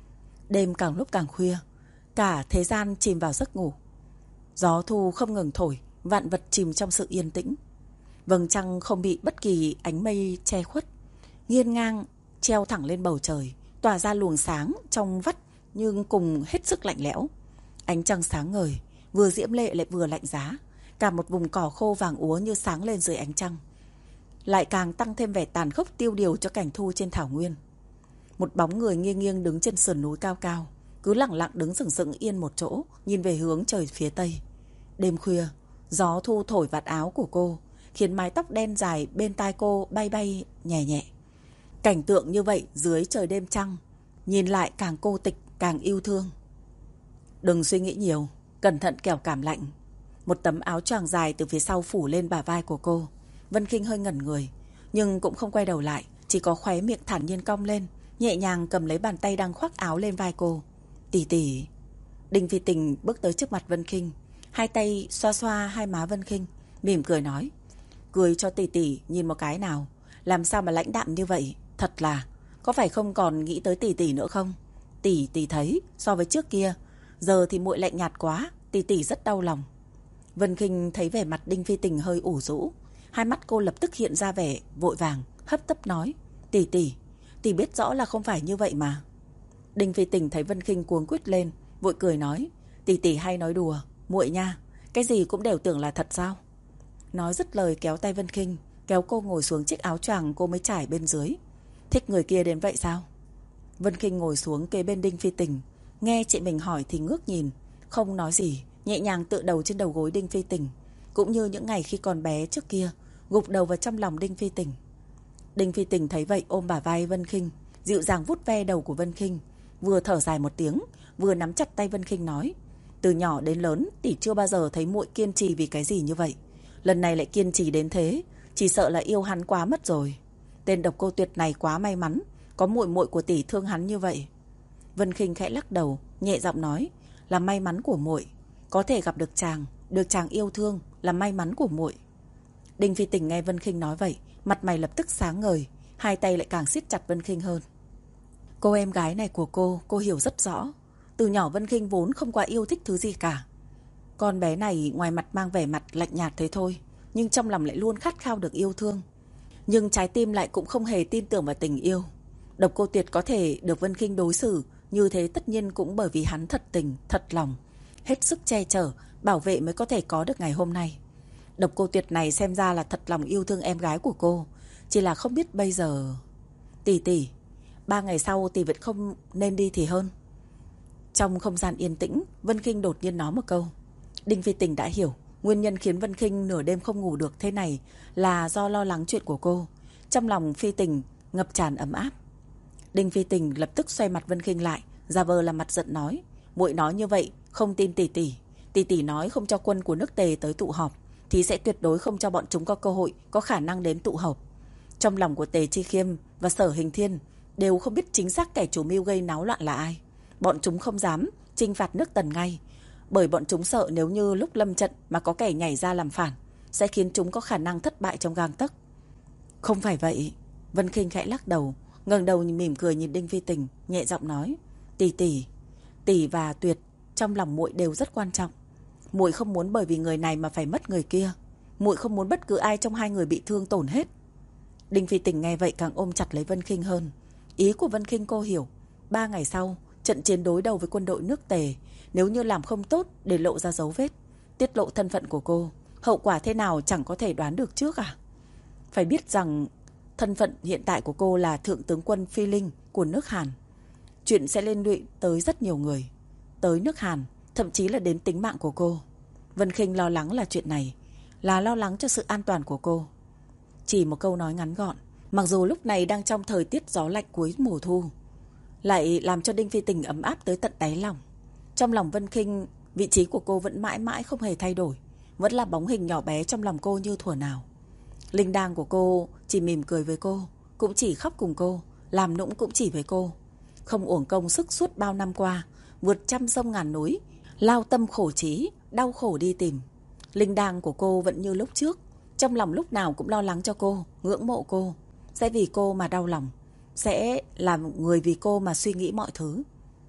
Đêm càng lúc càng khuya, cả thế gian chìm vào giấc ngủ. Gió thu không ngừng thổi, vạn vật chìm trong sự yên tĩnh. Vầng trăng không bị bất kỳ ánh mây che khuất, nghiêng ngang treo thẳng lên bầu trời, tỏa ra luồng sáng trong vắt nhưng cùng hết sức lạnh lẽo. Ánh trăng sáng ngời, vừa diễm lệ lại vừa lạnh giá. Cả một vùng cỏ khô vàng úa như sáng lên dưới ánh trăng, lại càng tăng thêm vẻ tàn khốc tiêu điều cho cảnh thu trên thảo nguyên. Một bóng người nghiêng nghiêng đứng trên sườn núi cao cao, cứ lặng lặng đứng sừng sững yên một chỗ, nhìn về hướng trời phía tây. Đêm khuya, gió thu thổi vạt áo của cô, khiến mái tóc đen dài bên tai cô bay bay nhẹ nhẹ. Cảnh tượng như vậy dưới trời đêm trăng, nhìn lại càng cô tịch càng yêu thương. Đừng suy nghĩ nhiều, cẩn thận kẻo cảm lạnh. Một tấm áo choàng dài từ phía sau phủ lên bả vai của cô. Vân Khinh hơi ngẩn người, nhưng cũng không quay đầu lại, chỉ có khóe miệng thản nhiên cong lên, nhẹ nhàng cầm lấy bàn tay đang khoác áo lên vai cô. Tỷ tỷ. Đinh Phi Tình bước tới trước mặt Vân Khinh, hai tay xoa xoa hai má Vân Khinh, mỉm cười nói: cười cho tỷ tỷ nhìn một cái nào. Làm sao mà lãnh đạm như vậy? Thật là, có phải không còn nghĩ tới tỷ tỷ nữa không? Tỷ tỷ thấy so với trước kia, giờ thì muội lạnh nhạt quá, tỷ tỷ rất đau lòng. Vân Khinh thấy vẻ mặt Đinh Phi Tình hơi ủ rũ, hai mắt cô lập tức hiện ra vẻ vội vàng, hấp tấp nói: tỷ tỷ, tỷ biết rõ là không phải như vậy mà. Đinh Phi Tình thấy Vân Khinh cuống quýt lên, vội cười nói: tỷ tỷ hay nói đùa, muội nha, cái gì cũng đều tưởng là thật sao? Nói dứt lời kéo tay Vân Khinh, kéo cô ngồi xuống chiếc áo choàng cô mới trải bên dưới. Thích người kia đến vậy sao? Vân Khinh ngồi xuống kế bên Đinh Phi Tình, nghe chị mình hỏi thì ngước nhìn, không nói gì, nhẹ nhàng tựa đầu trên đầu gối Đinh Phi Tình, cũng như những ngày khi còn bé trước kia, gục đầu vào trong lòng Đinh Phi Tình. Đinh Phi Tình thấy vậy ôm bả vai Vân Khinh, dịu dàng vuốt ve đầu của Vân Khinh, vừa thở dài một tiếng, vừa nắm chặt tay Vân Khinh nói: từ nhỏ đến lớn tỷ chưa bao giờ thấy muội kiên trì vì cái gì như vậy. Lần này lại kiên trì đến thế, chỉ sợ là yêu hắn quá mất rồi. Tên độc cô tuyệt này quá may mắn, có muội muội của tỷ thương hắn như vậy. Vân Khinh khẽ lắc đầu, nhẹ giọng nói: là may mắn của muội, có thể gặp được chàng, được chàng yêu thương là may mắn của muội. Đinh Phi Tình nghe Vân Khinh nói vậy, mặt mày lập tức sáng ngời, hai tay lại càng siết chặt Vân Khinh hơn. Cô em gái này của cô, cô hiểu rất rõ. Từ nhỏ Vân Khinh vốn không quá yêu thích thứ gì cả. Con bé này ngoài mặt mang vẻ mặt lạnh nhạt thế thôi, nhưng trong lòng lại luôn khát khao được yêu thương. Nhưng trái tim lại cũng không hề tin tưởng vào tình yêu. Độc cô Tuyệt có thể được Vân Khinh đối xử như thế tất nhiên cũng bởi vì hắn thật tình, thật lòng, hết sức che chở, bảo vệ mới có thể có được ngày hôm nay. Độc cô Tuyệt này xem ra là thật lòng yêu thương em gái của cô, chỉ là không biết bây giờ. Tỷ tỷ, ba ngày sau tỷ vẫn không nên đi thì hơn. Trong không gian yên tĩnh, Vân Khinh đột nhiên nói một câu. Đinh Phi Tình đã hiểu nguyên nhân khiến Vân Khinh nửa đêm không ngủ được thế này là do lo lắng chuyện của cô. Trong lòng Phi Tình ngập tràn ấm áp. Đinh Phi Tình lập tức xoay mặt Vân Khinh lại, giả vờ là mặt giận nói: muội nói như vậy không tin tỷ tỷ. Tỷ tỷ nói không cho quân của nước Tề tới tụ họp thì sẽ tuyệt đối không cho bọn chúng có cơ hội, có khả năng đến tụ họp. Trong lòng của Tề Chi Khiêm và Sở Hình Thiên đều không biết chính xác kẻ chủ mưu gây náo loạn là ai. Bọn chúng không dám chinh phạt nước Tần ngay, bởi bọn chúng sợ nếu như lúc lâm trận mà có kẻ nhảy ra làm phản, sẽ khiến chúng có khả năng thất bại trong gang tấc. Không phải vậy. Vân Khinh khẽ lắc đầu, ngẩng đầu mỉm cười nhìn Đinh Phi Tình, nhẹ giọng nói: tỷ tỷ, tỷ và Tuyệt trong lòng muội đều rất quan trọng. Muội không muốn bởi vì người này mà phải mất người kia. Muội không muốn bất cứ ai trong hai người bị thương tổn hết. Đinh Phi Tình nghe vậy càng ôm chặt lấy Vân Khinh hơn. Ý của Vân Khinh cô hiểu. Ba ngày sau, trận chiến đối đầu với quân đội nước Tề, nếu như làm không tốt để lộ ra dấu vết, tiết lộ thân phận của cô, hậu quả thế nào chẳng có thể đoán được trước à? Phải biết rằng thân phận hiện tại của cô là thượng tướng quân Phi Linh của nước Hàn. Chuyện sẽ liên lụy tới rất nhiều người, tới nước Hàn, thậm chí là đến tính mạng của cô. Vân Khinh lo lắng là chuyện này, là lo lắng cho sự an toàn của cô. Chỉ một câu nói ngắn gọn, mặc dù lúc này đang trong thời tiết gió lạnh cuối mùa thu, lại làm cho Đinh Phi Tình ấm áp tới tận đáy lòng. Trong lòng Vân Khinh, vị trí của cô vẫn mãi mãi không hề thay đổi, vẫn là bóng hình nhỏ bé trong lòng cô như thuở nào. Linh Đang của cô chỉ mỉm cười với cô, cũng chỉ khóc cùng cô, làm nũng cũng chỉ với cô. Không uổng công sức suốt bao năm qua, vượt trăm sông ngàn núi, lao tâm khổ trí, đau khổ đi tìm. Linh Đang của cô vẫn như lúc trước, trong lòng lúc nào cũng lo lắng cho cô, ngưỡng mộ cô, sẽ vì cô mà đau lòng, sẽ làm người vì cô mà suy nghĩ mọi thứ.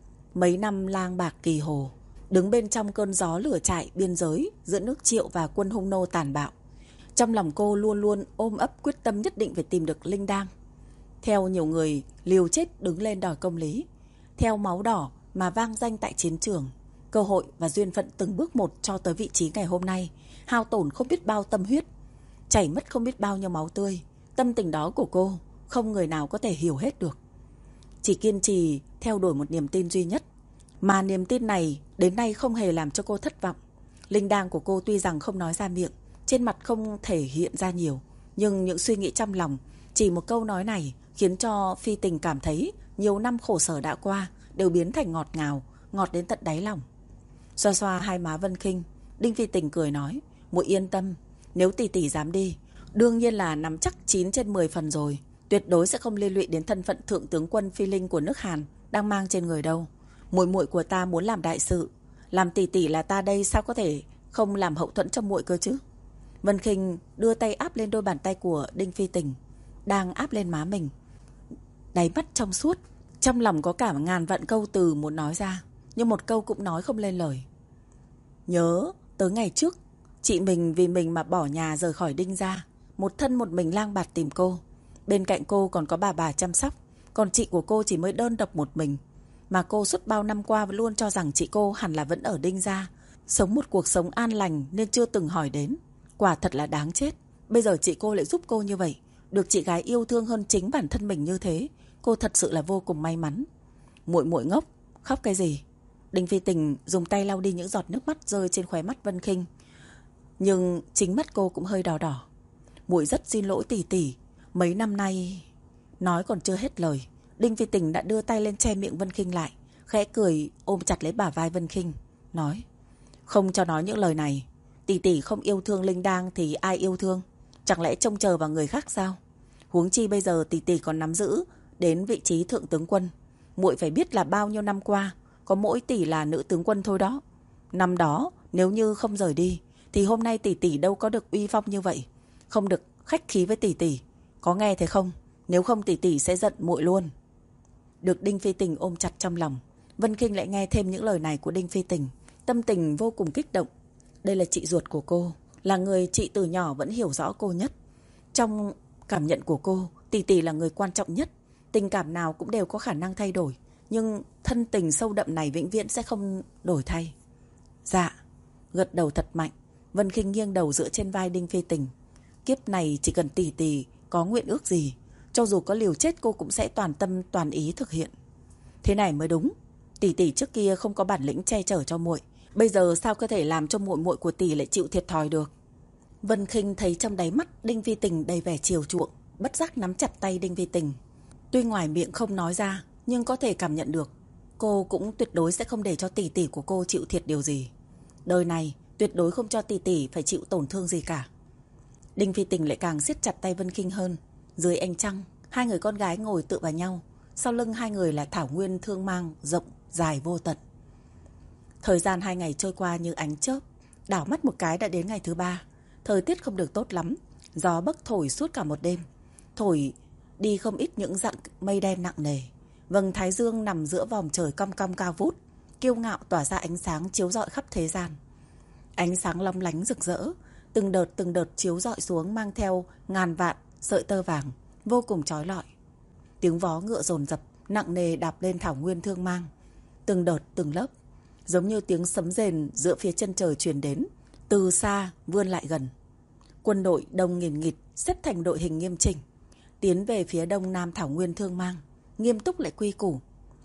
Mấy năm lang bạc kỳ hồ, đứng bên trong cơn gió lửa trại biên giới giữa nước Triệu và quân hung nô tàn bạo, trong lòng cô luôn luôn ôm ấp quyết tâm nhất định phải tìm được Linh Đang. Theo nhiều người liều chết đứng lên đòi công lý, theo máu đỏ mà vang danh tại chiến trường, cơ hội và duyên phận từng bước một cho tới vị trí ngày hôm nay, hao tổn không biết bao tâm huyết, chảy mất không biết bao nhiêu máu tươi. Tâm tình đó của cô không người nào có thể hiểu hết được. Chỉ kiên trì theo đuổi một niềm tin duy nhất, mà niềm tin này đến nay không hề làm cho cô thất vọng. Linh Đang của cô tuy rằng không nói ra miệng, trên mặt không thể hiện ra nhiều, nhưng những suy nghĩ trong lòng, chỉ một câu nói này khiến cho Phi Tình cảm thấy nhiều năm khổ sở đã qua đều biến thành ngọt ngào, ngọt đến tận đáy lòng. Xoa xoa hai má Vân Khinh, Đinh Phi Tình cười nói, muội yên tâm, nếu tỷ tỷ dám đi, đương nhiên là nắm chắc chín trên mười phần rồi, tuyệt đối sẽ không liên lụy đến thân phận thượng tướng quân phi linh của nước Hàn đang mang trên người đâu. Muội muội của ta muốn làm đại sự, làm tỷ tỷ là ta đây sao có thể không làm hậu thuẫn cho muội cơ chứ. Vân Khinh đưa tay áp lên đôi bàn tay của Đinh Phi Tình, đang áp lên má mình. Đáy mắt trong suốt, trong lòng có cả ngàn vạn câu từ muốn nói ra, nhưng một câu cũng nói không lên lời. Nhớ tới ngày trước, chị mình vì mình mà bỏ nhà rời khỏi Đinh gia, một thân một mình lang bạt tìm cô. Bên cạnh cô còn có bà bà chăm sóc, còn chị của cô chỉ mới đơn độc một mình. Mà cô suốt bao năm qua luôn cho rằng chị cô hẳn là vẫn ở Đinh gia, sống một cuộc sống an lành nên chưa từng hỏi đến. Quả thật là đáng chết. Bây giờ chị cô lại giúp cô như vậy, được chị gái yêu thương hơn chính bản thân mình như thế, cô thật sự là vô cùng may mắn. Muội muội ngốc, khóc cái gì? Đinh Phi Tình dùng tay lau đi những giọt nước mắt rơi trên khóe mắt Vân Khinh, nhưng chính mắt cô cũng hơi đỏ đỏ. Muội rất xin lỗi tỷ tỷ, mấy năm nay... Nói còn chưa hết lời, Đinh Phi Tình đã đưa tay lên che miệng Vân Khinh lại, khẽ cười ôm chặt lấy bả vai Vân Khinh, nói, không cho nói những lời này. Tỷ tỷ không yêu thương Linh Đang thì ai yêu thương? Chẳng lẽ trông chờ vào người khác sao? Huống chi bây giờ tỷ tỷ còn nắm giữ đến vị trí thượng tướng quân. Muội phải biết là bao nhiêu năm qua có mỗi tỷ là nữ tướng quân thôi đó. Năm đó nếu như không rời đi thì hôm nay tỷ tỷ đâu có được uy phong như vậy. Không được khách khí với tỷ tỷ, có nghe thấy không? Nếu không tỷ tỷ sẽ giận muội luôn. Được Đinh Phi Tình ôm chặt trong lòng, Vân Khinh lại nghe thêm những lời này của Đinh Phi Tình, tâm tình vô cùng kích động. Đây là chị ruột của cô, là người chị từ nhỏ vẫn hiểu rõ cô nhất. Trong cảm nhận của cô, tỷ tỷ là người quan trọng nhất. Tình cảm nào cũng đều có khả năng thay đổi, nhưng thân tình sâu đậm này vĩnh viễn sẽ không đổi thay. Dạ. Gật đầu thật mạnh, Vân Khinh nghiêng đầu dựa trên vai Đinh Phi Tình. Kiếp này chỉ cần tỷ tỷ có nguyện ước gì, cho dù có liều chết cô cũng sẽ toàn tâm toàn ý thực hiện. Thế này mới đúng. Tỷ tỷ trước kia không có bản lĩnh che chở cho muội, bây giờ sao có thể làm cho muội muội của tỷ lại chịu thiệt thòi được. Vân Khinh thấy trong đáy mắt Đinh Phi Tình đầy vẻ chiều chuộng, bất giác nắm chặt tay Đinh Phi Tình. Tuy ngoài miệng không nói ra, nhưng có thể cảm nhận được cô cũng tuyệt đối sẽ không để cho tỷ tỷ của cô chịu thiệt điều gì. Đời này tuyệt đối không cho tỷ tỷ phải chịu tổn thương gì cả. Đinh Phi Tình lại càng siết chặt tay Vân Khinh hơn. Dưới ánh trăng, hai người con gái ngồi tựa vào nhau, sau lưng hai người là thảo nguyên thương mang rộng dài vô tận. Thời gian hai ngày trôi qua như ánh chớp, đảo mắt một cái đã đến ngày thứ ba. Thời tiết không được tốt lắm, gió bấc thổi suốt cả một đêm, thổi đi không ít những dặn mây đen nặng nề. Vầng thái dương nằm giữa vòm trời cong cong cao vút, kiêu ngạo tỏa ra ánh sáng chiếu rọi khắp thế gian. Ánh sáng long lánh rực rỡ, từng đợt từng đợt chiếu rọi xuống mang theo ngàn vạn sợi tơ vàng, vô cùng chói lọi. Tiếng vó ngựa dồn dập nặng nề đạp lên thảo nguyên thương mang, từng đợt từng lớp, giống như tiếng sấm rền giữa phía chân trời truyền đến, từ xa vươn lại gần. Quân đội đông nghìn nghịt xếp thành đội hình nghiêm chỉnh, tiến về phía đông nam thảo nguyên thương mang, nghiêm túc lại quy củ.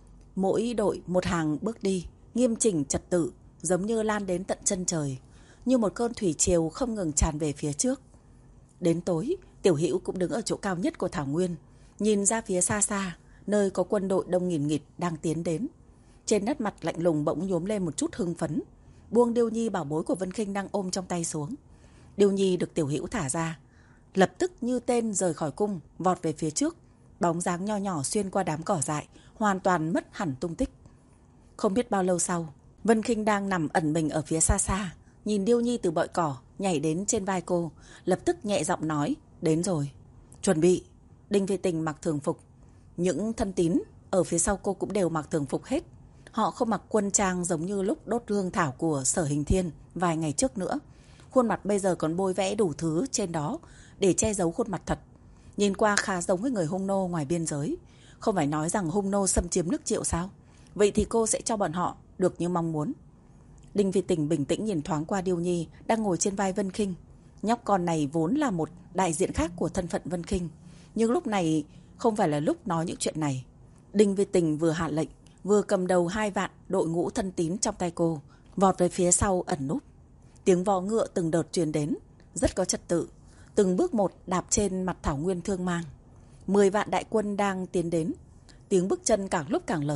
Mỗi đội một hàng bước đi, nghiêm chỉnh trật tự, giống như lan đến tận chân trời, như một cơn thủy triều không ngừng tràn về phía trước. Đến tối, Tiểu Hữu cũng đứng ở chỗ cao nhất của thảo nguyên, nhìn ra phía xa xa, nơi có quân đội đông nghìn nghịt đang tiến đến. Trên nét mặt lạnh lùng bỗng nhuốm lên một chút hưng phấn, buông Điêu Nhi bảo bối của Vân Khinh đang ôm trong tay xuống. Điêu Nhi được Tiểu Hữu thả ra, lập tức như tên rời khỏi cung, vọt về phía trước, bóng dáng nho nhỏ xuyên qua đám cỏ dại, hoàn toàn mất hẳn tung tích. Không biết bao lâu sau, Vân Khinh đang nằm ẩn mình ở phía xa xa, nhìn Điêu Nhi từ bụi cỏ nhảy đến trên vai cô, lập tức nhẹ giọng nói, đến rồi. Chuẩn bị. Đinh Phi Tình mặc thường phục, những thân tín ở phía sau cô cũng đều mặc thường phục hết. Họ không mặc quân trang giống như lúc đốt hương thảo của Sở Hình Thiên vài ngày trước nữa. Khuôn mặt bây giờ còn bôi vẽ đủ thứ trên đó để che giấu khuôn mặt thật. Nhìn qua khá giống với người hung nô ngoài biên giới. Không phải nói rằng hung nô xâm chiếm nước Triệu sao? Vậy thì cô sẽ cho bọn họ được như mong muốn. Đinh Phi Tình bình tĩnh nhìn thoáng qua Điêu Nhi đang ngồi trên vai Vân Khinh. Nhóc con này vốn là một đại diện khác của thân phận Vân Khinh, nhưng lúc này không phải là lúc nói những chuyện này. Đinh Phi Tình vừa hạ lệnh, vừa cầm đầu hai vạn đội ngũ thân tín trong tay cô, vọt về phía sau ẩn núp. Tiếng vó ngựa từng đợt truyền đến, rất có trật tự, từng bước một đạp trên mặt thảo nguyên thương mang. Mười vạn đại quân đang tiến đến, tiếng bước chân càng lúc càng lớn,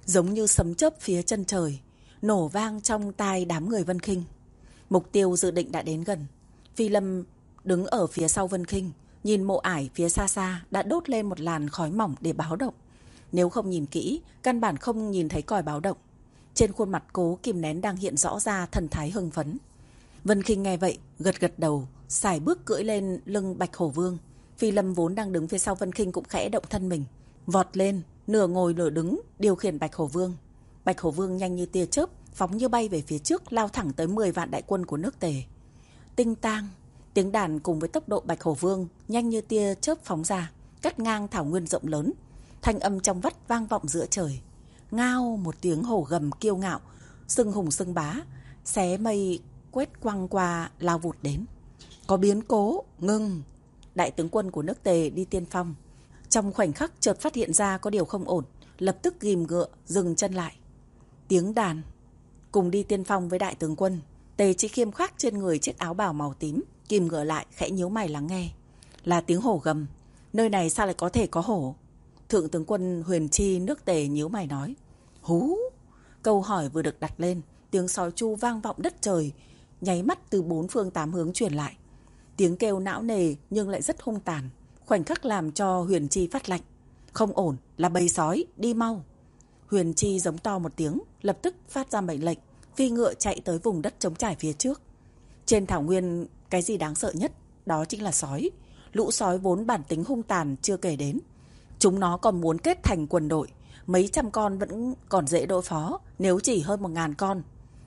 giống như sấm chớp phía chân trời, nổ vang trong tai đám người Vân Khinh. Mục tiêu dự định đã đến gần. Phi Lâm đứng ở phía sau Vân Khinh, nhìn mộ ải phía xa xa đã đốt lên một làn khói mỏng để báo động. Nếu không nhìn kỹ, căn bản không nhìn thấy còi báo động. Trên khuôn mặt Cố kìm nén đang hiện rõ ra thần thái hưng phấn. Vân Khinh nghe vậy, gật gật đầu, sải bước cưỡi lên lưng Bạch Hổ Vương. Phi Lâm vốn đang đứng phía sau Vân Khinh cũng khẽ động thân mình, vọt lên, nửa ngồi nửa đứng, điều khiển Bạch Hổ Vương. Bạch Hổ Vương nhanh như tia chớp, phóng như bay về phía trước, lao thẳng tới mười vạn đại quân của nước Tề. Tinh tang, tiếng đàn cùng với tốc độ Bạch Hổ Vương nhanh như tia chớp phóng ra, cắt ngang thảo nguyên rộng lớn. Thanh âm trong vắt vang vọng giữa trời. Ngao, một tiếng hổ gầm kiêu ngạo, sừng hùng sừng bá, xé mây quét quăng qua lao vụt đến. Có biến cố, ngưng. Đại tướng quân của nước Tề đi tiên phong, trong khoảnh khắc chợt phát hiện ra có điều không ổn, lập tức ghìm ngựa dừng chân lại. Tiếng đàn cùng đi tiên phong với đại tướng quân. Tề Chí Khiêm khoác trên người chiếc áo bào màu tím, kìm ngựa lại, khẽ nhíu mày lắng nghe. Là tiếng hổ gầm. Nơi này sao lại có thể có hổ? Thượng tướng quân Huyền Chi nước Tề nhíu mày nói. Hú! Câu hỏi vừa được đặt lên, tiếng sói chu vang vọng đất trời, nháy mắt từ bốn phương tám hướng truyền lại. Tiếng kêu não nề nhưng lại rất hung tàn, khoảnh khắc làm cho Huyền Chi phát lạnh. Không ổn, là bầy sói, đi mau. Huyền Chi giống to một tiếng, lập tức phát ra mệnh lệnh, phi ngựa chạy tới vùng đất trống trải phía trước. Trên thảo nguyên, cái gì đáng sợ nhất, đó chính là sói. Lũ sói vốn bản tính hung tàn chưa kể đến. Chúng nó còn muốn kết thành quân đội, mấy trăm con vẫn còn dễ đối phó, nếu chỉ hơn một ngàn con.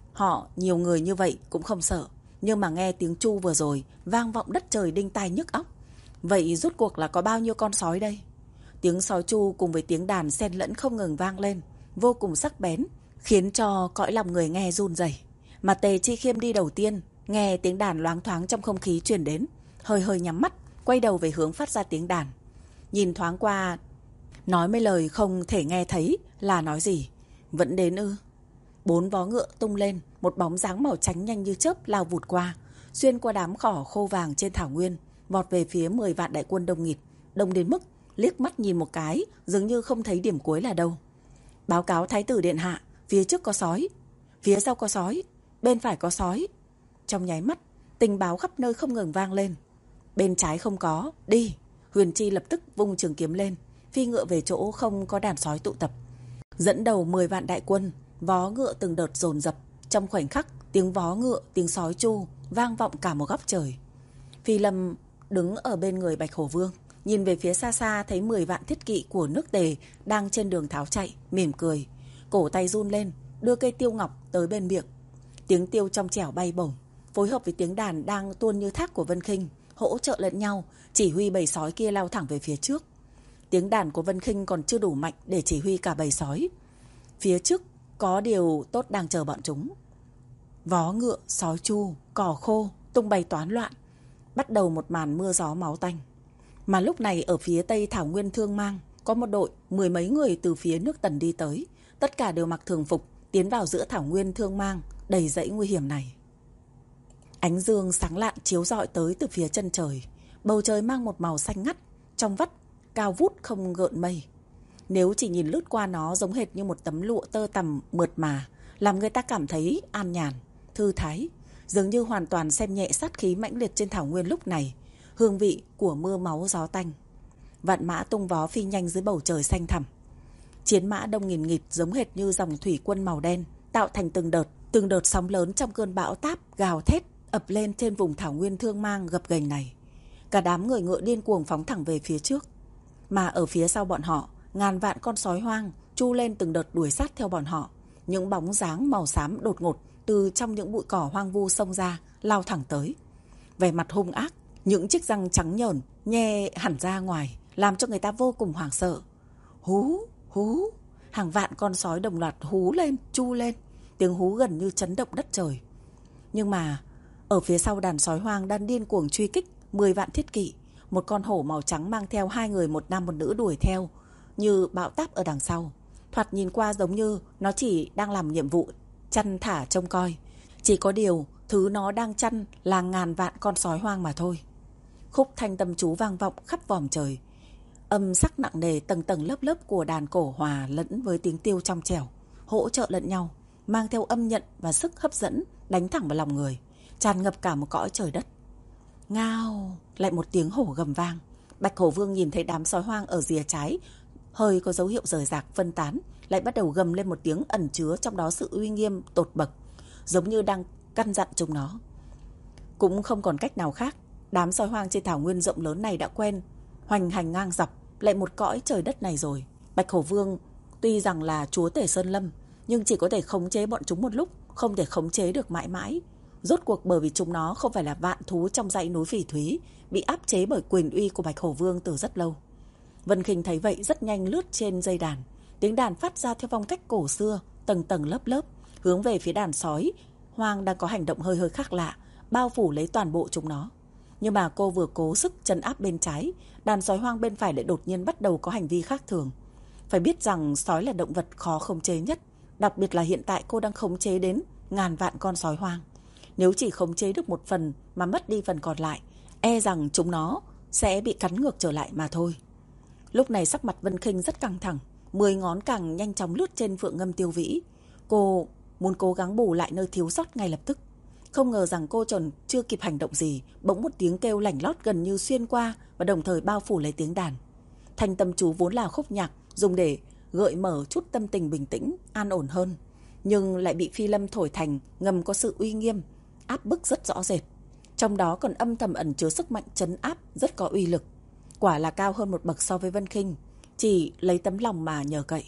Họ nhiều người như vậy cũng không sợ, nhưng mà nghe tiếng chu vừa rồi vang vọng đất trời đinh tai nhức óc. Vậy rốt cuộc là có bao nhiêu con sói đây? Tiếng sói chu cùng với tiếng đàn xen lẫn không ngừng vang lên, vô cùng sắc bén, khiến cho cõi lòng người nghe run rẩy. Mà Tề Chi Khiêm đi đầu tiên, nghe tiếng đàn loáng thoáng trong không khí truyền đến, hơi hơi nhắm mắt, quay đầu về hướng phát ra tiếng đàn. Nhìn thoáng qua, nói mấy lời không thể nghe thấy là nói gì. Vẫn đến ư? Bốn vó ngựa tung lên, một bóng dáng màu trắng nhanh như chớp lao vụt qua, xuyên qua đám cỏ khô vàng trên thảo nguyên, vọt về phía mười vạn đại quân đông nghịt, đông đến mức liếc mắt nhìn một cái, dường như không thấy điểm cuối là đâu. Báo cáo thái tử điện hạ, phía trước có sói, phía sau có sói, bên phải có sói. Trong nháy mắt, tình báo khắp nơi không ngừng vang lên. Bên trái không có, đi. Huyền Chi lập tức vung trường kiếm lên, phi ngựa về chỗ không có đàn sói tụ tập. Dẫn đầu mười vạn đại quân, vó ngựa từng đợt dồn dập. Trong khoảnh khắc, tiếng vó ngựa, tiếng sói chu vang vọng cả một góc trời. Phi Lâm đứng ở bên người Bạch Hổ Vương, nhìn về phía xa xa thấy mười vạn thiết kỵ của nước Tề đang trên đường tháo chạy, mỉm cười. Cổ tay run lên, đưa cây tiêu ngọc tới bên miệng. Tiếng tiêu trong trẻo bay bổng, phối hợp với tiếng đàn đang tuôn như thác của Vân Khinh, hỗ trợ lẫn nhau, chỉ huy bầy sói kia lao thẳng về phía trước. Tiếng đàn của Vân Khinh còn chưa đủ mạnh để chỉ huy cả bầy sói. Phía trước có điều tốt đang chờ bọn chúng. Vó ngựa, sói chu, cỏ khô, tung bay toán loạn. Bắt đầu một màn mưa gió máu tanh. Mà lúc này ở phía tây thảo nguyên Thương Mang, có một đội mười mấy người từ phía nước Tần đi tới. Tất cả đều mặc thường phục, tiến vào giữa thảo nguyên Thương Mang, đầy dãy nguy hiểm này. Ánh dương sáng lạn chiếu rọi tới từ phía chân trời. Bầu trời mang một màu xanh ngắt, trong vắt, cao vút không gợn mây. Nếu chỉ nhìn lướt qua nó giống hệt như một tấm lụa tơ tằm mượt mà, làm người ta cảm thấy an nhàn, thư thái, dường như hoàn toàn xem nhẹ sát khí mãnh liệt trên thảo nguyên lúc này, hương vị của mưa máu gió tanh. Vạn mã tung vó phi nhanh dưới bầu trời xanh thẳm. Chiến mã đông nghìn nghịt giống hệt như dòng thủy quân màu đen, tạo thành từng đợt, từng đợt sóng lớn trong cơn bão táp gào thét ập lên trên vùng thảo nguyên Thương Mang gập ghềnh này. Cả đám người ngựa điên cuồng phóng thẳng về phía trước, mà ở phía sau bọn họ, ngàn vạn con sói hoang chu lên từng đợt đuổi sát theo bọn họ. Những bóng dáng màu xám đột ngột từ trong những bụi cỏ hoang vu xông ra, lao thẳng tới. Vẻ mặt hung ác, những chiếc răng trắng nhờn nhe hẳn ra ngoài, làm cho người ta vô cùng hoảng sợ. Hú, hú, hàng vạn con sói đồng loạt hú lên, chu lên, tiếng hú gần như chấn động đất trời. Nhưng mà ở phía sau đàn sói hoang đang điên cuồng truy kích mười vạn thiết kỵ, một con hổ màu trắng mang theo hai người, một nam một nữ đuổi theo như bão táp ở đằng sau. Thoạt nhìn qua giống như nó chỉ đang làm nhiệm vụ chăn thả trông coi, chỉ có điều thứ nó đang chăn là ngàn vạn con sói hoang mà thôi. Khúc thanh tâm chú vang vọng khắp vòm trời. Âm sắc nặng nề tầng tầng lớp lớp của đàn cổ hòa lẫn với tiếng tiêu trong trẻo, hỗ trợ lẫn nhau, mang theo âm nhận và sức hấp dẫn đánh thẳng vào lòng người, tràn ngập cả một cõi trời đất. Ngao, lại một tiếng hổ gầm vang. Bạch Hổ Vương nhìn thấy đám sói hoang ở rìa trái hơi có dấu hiệu rời rạc phân tán, lại bắt đầu gầm lên một tiếng ẩn chứa trong đó sự uy nghiêm tột bậc, giống như đang căn dặn chúng nó. Cũng không còn cách nào khác, đám sói hoang trên thảo nguyên rộng lớn này đã quen hoành hành ngang dọc lại một cõi trời đất này rồi. Bạch Hổ Vương tuy rằng là chúa tể Sơn Lâm, nhưng chỉ có thể khống chế bọn chúng một lúc, không thể khống chế được mãi mãi. Rốt cuộc bởi vì chúng nó không phải là vạn thú trong dãy núi phỉ thúy, bị áp chế bởi quyền uy của Bạch Hổ Vương từ rất lâu. Vân Khinh thấy vậy rất nhanh lướt trên dây đàn, tiếng đàn phát ra theo phong cách cổ xưa, tầng tầng lớp lớp, hướng về phía đàn sói hoang đang có hành động hơi hơi khác lạ, bao phủ lấy toàn bộ chúng nó. Nhưng mà cô vừa cố sức trấn áp bên trái, đàn sói hoang bên phải lại đột nhiên bắt đầu có hành vi khác thường. Phải biết rằng sói là động vật khó khống chế nhất, đặc biệt là hiện tại cô đang khống chế đến ngàn vạn con sói hoang. Nếu chỉ khống chế được một phần mà mất đi phần còn lại, e rằng chúng nó sẽ bị cắn ngược trở lại mà thôi. Lúc này sắc mặt Vân Khinh rất căng thẳng, mười ngón càng nhanh chóng lướt trên phượng ngâm tiêu vĩ. Cô muốn cố gắng bù lại nơi thiếu sót ngay lập tức. Không ngờ rằng cô tròn chưa kịp hành động gì, bỗng một tiếng kêu lảnh lót gần như xuyên qua và đồng thời bao phủ lấy tiếng đàn. Thanh tâm chú vốn là khúc nhạc dùng để gợi mở chút tâm tình bình tĩnh, an ổn hơn, nhưng lại bị Phi Lâm thổi thành ngầm có sự uy nghiêm, áp bức rất rõ rệt. Trong đó còn âm thầm ẩn chứa sức mạnh trấn áp rất có uy lực. Quả là cao hơn một bậc so với Vân Khinh, chỉ lấy tấm lòng mà nhờ cậy.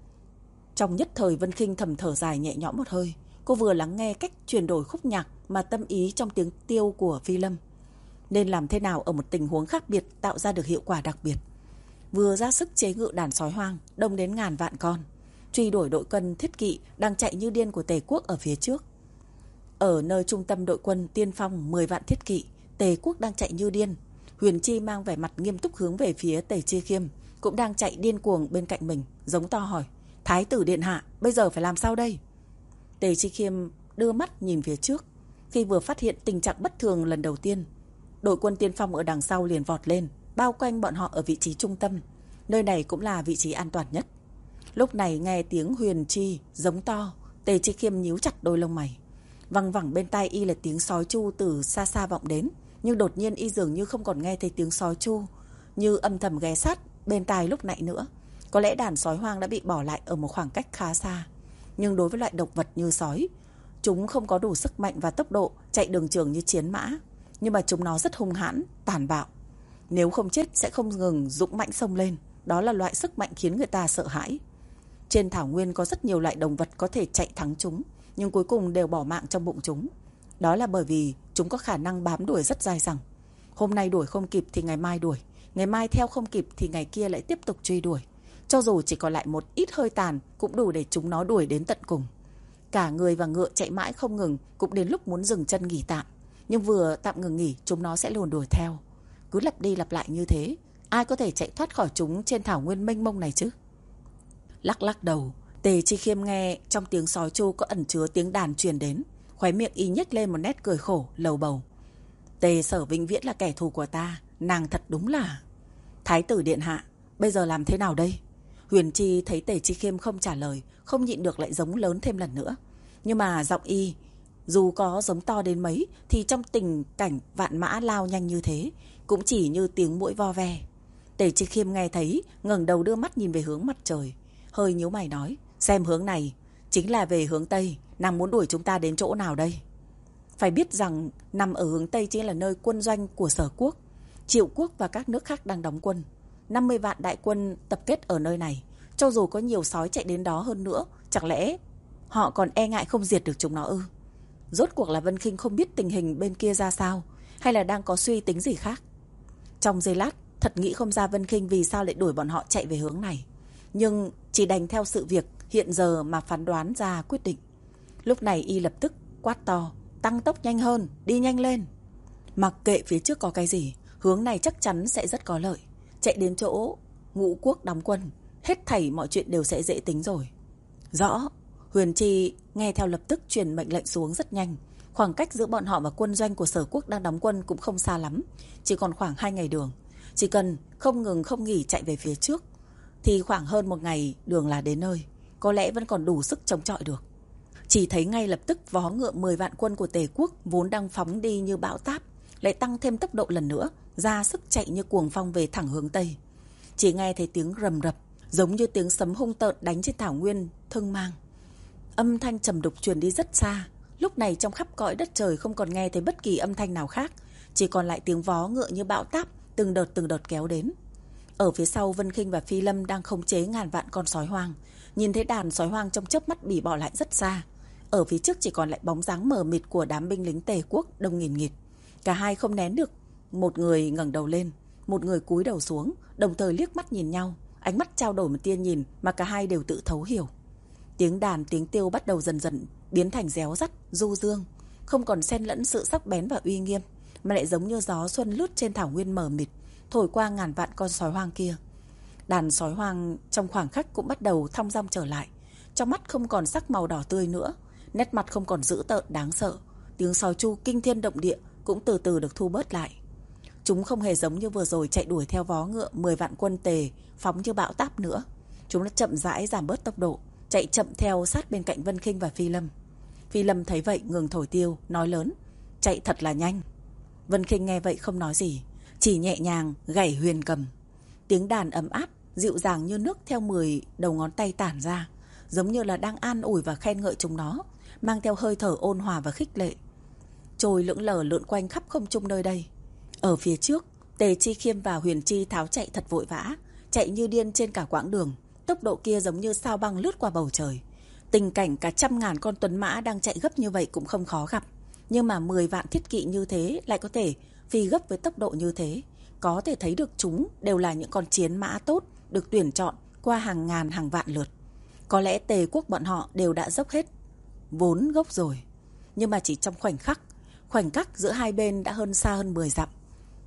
Trong nhất thời Vân Khinh thầm thở dài nhẹ nhõm một hơi. Cô vừa lắng nghe cách chuyển đổi khúc nhạc mà tâm ý trong tiếng tiêu của Phi Lâm, nên làm thế nào ở một tình huống khác biệt tạo ra được hiệu quả đặc biệt. Vừa ra sức chế ngự đàn sói hoang đông đến ngàn vạn con, truy đuổi đội quân thiết kỵ đang chạy như điên của Tề quốc ở phía trước. Ở nơi trung tâm đội quân tiên phong mười vạn thiết kỵ, Tề quốc đang chạy như điên. Huyền Chi mang vẻ mặt nghiêm túc hướng về phía Tề Chi Khiêm, cũng đang chạy điên cuồng bên cạnh mình, giống to hỏi: Thái tử điện hạ, bây giờ phải làm sao đây? Tề Chi Khiêm đưa mắt nhìn phía trước. Khi vừa phát hiện tình trạng bất thường lần đầu tiên, đội quân tiên phong ở đằng sau liền vọt lên, bao quanh bọn họ ở vị trí trung tâm. Nơi này cũng là vị trí an toàn nhất. Lúc này nghe tiếng Huyền Chi giống to, Tề Chi Khiêm nhíu chặt đôi lông mày. Văng vẳng bên tai y là tiếng sói chu từ xa xa vọng đến, nhưng đột nhiên y dường như không còn nghe thấy tiếng sói chu, như âm thầm ghé sát bên tai lúc nãy nữa. Có lẽ đàn sói hoang đã bị bỏ lại ở một khoảng cách khá xa. Nhưng đối với loại độc vật như sói, chúng không có đủ sức mạnh và tốc độ chạy đường trường như chiến mã, nhưng mà chúng nó rất hung hãn, tàn bạo. Nếu không chết sẽ không ngừng dũng mãnh xông lên. Đó là loại sức mạnh khiến người ta sợ hãi. Trên thảo nguyên có rất nhiều loại động vật có thể chạy thắng chúng, nhưng cuối cùng đều bỏ mạng trong bụng chúng. Đó là bởi vì chúng có khả năng bám đuổi rất dai dẳng. Hôm nay đuổi không kịp thì ngày mai đuổi, ngày mai theo không kịp thì ngày kia lại tiếp tục truy đuổi. Cho dù chỉ còn lại một ít hơi tàn cũng đủ để chúng nó đuổi đến tận cùng. Cả người và ngựa chạy mãi không ngừng, cũng đến lúc muốn dừng chân nghỉ tạm. Nhưng vừa tạm ngừng nghỉ, chúng nó sẽ luồn đuổi theo. Cứ lặp đi lặp lại như thế, ai có thể chạy thoát khỏi chúng trên thảo nguyên mênh mông này chứ? Lắc lắc đầu, Tề Chi Khiêm nghe trong tiếng sói chu có ẩn chứa tiếng đàn truyền đến, khóe miệng y nhếch lên một nét cười khổ, lầu bầu. Tề Sở vĩnh viễn là kẻ thù của ta, nàng thật đúng là... Thái tử điện hạ, bây giờ làm thế nào đây? Huyền Chi thấy Tề Chi Khiêm không trả lời, không nhịn được lại giống lớn thêm lần nữa. Nhưng mà giọng y, dù có giống to đến mấy, thì trong tình cảnh vạn mã lao nhanh như thế, cũng chỉ như tiếng muỗi vo ve. Tề Chi Khiêm nghe thấy, ngẩng đầu đưa mắt nhìn về hướng mặt trời, hơi nhíu mày nói: Xem hướng này, chính là về hướng Tây, nàng muốn đuổi chúng ta đến chỗ nào đây? Phải biết rằng nằm ở hướng Tây chính là nơi quân doanh của Sở quốc, Triệu quốc và các nước khác đang đóng quân. năm mươi vạn đại quân tập kết ở nơi này, cho dù có nhiều sói chạy đến đó hơn nữa, chẳng lẽ họ còn e ngại không diệt được chúng nó ư? Rốt cuộc là Vân Khinh không biết tình hình bên kia ra sao, hay là đang có suy tính gì khác? Trong giây lát, thật nghĩ không ra Vân Khinh vì sao lại đuổi bọn họ chạy về hướng này, nhưng chỉ đành theo sự việc hiện giờ mà phán đoán ra quyết định. Lúc này y lập tức quát to: Tăng tốc nhanh hơn, đi nhanh lên. Mặc kệ phía trước có cái gì, hướng này chắc chắn sẽ rất có lợi. Chạy đến chỗ Ngũ quốc đóng quân, hết thảy mọi chuyện đều sẽ dễ tính rồi. Rõ. Huyền Chi nghe theo lập tức truyền mệnh lệnh xuống rất nhanh. Khoảng cách giữa bọn họ và quân doanh của Sở quốc đang đóng quân cũng không xa lắm, chỉ còn khoảng hai ngày đường. Chỉ cần không ngừng không nghỉ chạy về phía trước thì khoảng hơn một ngày đường là đến nơi, có lẽ vẫn còn đủ sức chống chọi được. Chỉ thấy ngay lập tức vó ngựa mười vạn quân của Tề quốc vốn đang phóng đi như bão táp lại tăng thêm tốc độ lần nữa, ra sức chạy như cuồng phong về thẳng hướng Tây. Chỉ nghe thấy tiếng rầm rập giống như tiếng sấm hung tợn đánh trên thảo nguyên thưng mang. Âm thanh trầm đục truyền đi rất xa. Lúc này trong khắp cõi đất trời không còn nghe thấy bất kỳ âm thanh nào khác, chỉ còn lại tiếng vó ngựa như bão táp từng đợt từng đợt kéo đến. Ở phía sau, Vân Khinh và Phi Lâm đang khống chế ngàn vạn con sói hoang. Nhìn thấy đàn sói hoang trong chớp mắt bị bỏ lại rất xa. Ở phía trước chỉ còn lại bóng dáng mờ mịt của đám binh lính Tề quốc đông nghìn nghịt. Cả hai không nén được, một người ngẩng đầu lên, một người cúi đầu xuống, đồng thời liếc mắt nhìn nhau, ánh mắt trao đổi một tia nhìn mà cả hai đều tự thấu hiểu. Tiếng đàn, tiếng tiêu bắt đầu dần dần biến thành réo rắt, du dương, không còn xen lẫn sự sắc bén và uy nghiêm, mà lại giống như gió xuân lướt trên thảo nguyên mờ mịt, thổi qua ngàn vạn con sói hoang kia. Đàn sói hoang trong khoảng khắc cũng bắt đầu thong dong trở lại, trong mắt không còn sắc màu đỏ tươi nữa, nét mặt không còn dữ tợn đáng sợ, tiếng sói tru kinh thiên động địa cũng từ từ được thu bớt lại. Chúng không hề giống như vừa rồi chạy đuổi theo vó ngựa mười vạn quân Tề phóng như bão táp nữa. Chúng đã chậm rãi giảm bớt tốc độ, chạy chậm theo sát bên cạnh Vân Khinh và Phi Lâm. Phi Lâm thấy vậy ngừng thổi tiêu, nói lớn: chạy thật là nhanh. Vân Khinh nghe vậy không nói gì, chỉ nhẹ nhàng gảy huyền cầm. Tiếng đàn ấm áp, dịu dàng như nước theo mười đầu ngón tay tản ra, giống như là đang an ủi và khen ngợi chúng nó, mang theo hơi thở ôn hòa và khích lệ. Trôi lững lờ lượn quanh khắp không trung nơi đây. Ở phía trước, Tề Chi Khiêm và Huyền Chi tháo chạy thật vội vã, chạy như điên trên cả quãng đường. Tốc độ kia giống như sao băng lướt qua bầu trời. Tình cảnh cả trăm ngàn con tuấn mã đang chạy gấp như vậy cũng không khó gặp. Nhưng mà mười vạn thiết kỵ như thế lại có thể phi gấp với tốc độ như thế. Có thể thấy được chúng đều là những con chiến mã tốt, được tuyển chọn qua hàng ngàn hàng vạn lượt. Có lẽ Tề quốc bọn họ đều đã dốc hết vốn gốc rồi. Nhưng mà chỉ trong khoảnh khắc, khoảnh khắc giữa hai bên đã hơn xa hơn mười dặm.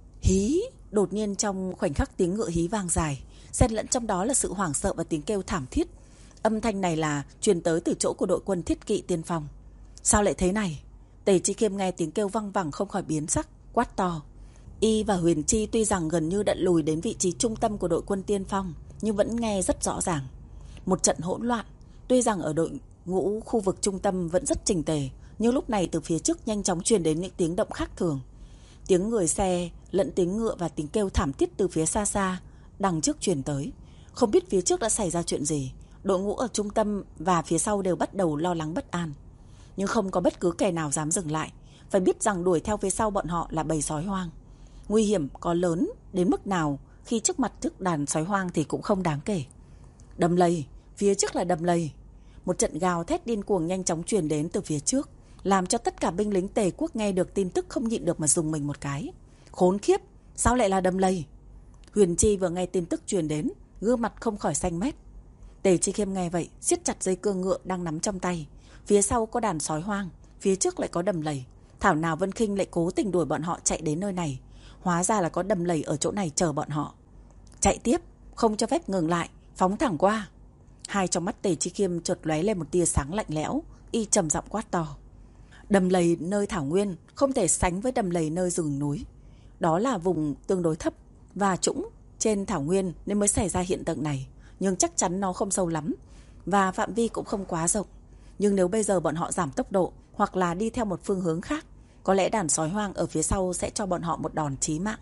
Hí! Đột nhiên trong khoảnh khắc tiếng ngựa hí vang dài, xen lẫn trong đó là sự hoảng sợ và tiếng kêu thảm thiết. Âm thanh này là truyền tới từ chỗ của đội quân thiết kỵ tiên phong. Sao lại thế này? Tề Chi Khiêm nghe tiếng kêu văng vẳng không khỏi biến sắc, quát to. Y và Huyền Chi tuy rằng gần như đã lùi đến vị trí trung tâm của đội quân tiên phong, nhưng vẫn nghe rất rõ ràng. Một trận hỗn loạn, tuy rằng ở đội ngũ khu vực trung tâm vẫn rất chỉnh tề, nhưng lúc này từ phía trước nhanh chóng truyền đến những tiếng động khác thường. Tiếng người xe, lẫn tiếng ngựa và tiếng kêu thảm thiết từ phía xa xa đằng trước truyền tới. Không biết phía trước đã xảy ra chuyện gì. Đội ngũ ở trung tâm và phía sau đều bắt đầu lo lắng bất an. Nhưng không có bất cứ kẻ nào dám dừng lại. Phải biết rằng đuổi theo phía sau bọn họ là bầy sói hoang. Nguy hiểm có lớn đến mức nào khi trước mặt trước đàn sói hoang thì cũng không đáng kể. Đầm lầy, phía trước là đầm lầy. Một trận gào thét điên cuồng nhanh chóng truyền đến từ phía trước, làm cho tất cả binh lính Tề quốc nghe được tin tức không nhịn được mà rùng mình một cái. Khốn khiếp, sao lại là đầm lầy? Huyền Chi vừa nghe tin tức truyền đến, gương mặt không khỏi xanh mét. Tề Chi Khiêm nghe vậy, siết chặt dây cương ngựa đang nắm trong tay. Phía sau có đàn sói hoang, phía trước lại có đầm lầy. Thảo nào Vân Khinh lại cố tình đuổi bọn họ chạy đến nơi này. Hóa ra là có đầm lầy ở chỗ này chờ bọn họ. Chạy tiếp, không cho phép ngừng lại, phóng thẳng qua. Hai trong mắt Tề Chi Khiêm chợt lóe lên một tia sáng lạnh lẽo, y trầm giọng quát to. Đầm lầy nơi thảo nguyên không thể sánh với đầm lầy nơi rừng núi. Đó là vùng tương đối thấp và trũng trên thảo nguyên nên mới xảy ra hiện tượng này. Nhưng chắc chắn nó không sâu lắm và phạm vi cũng không quá rộng. Nhưng nếu bây giờ bọn họ giảm tốc độ hoặc là đi theo một phương hướng khác, có lẽ đàn sói hoang ở phía sau sẽ cho bọn họ một đòn chí mạng.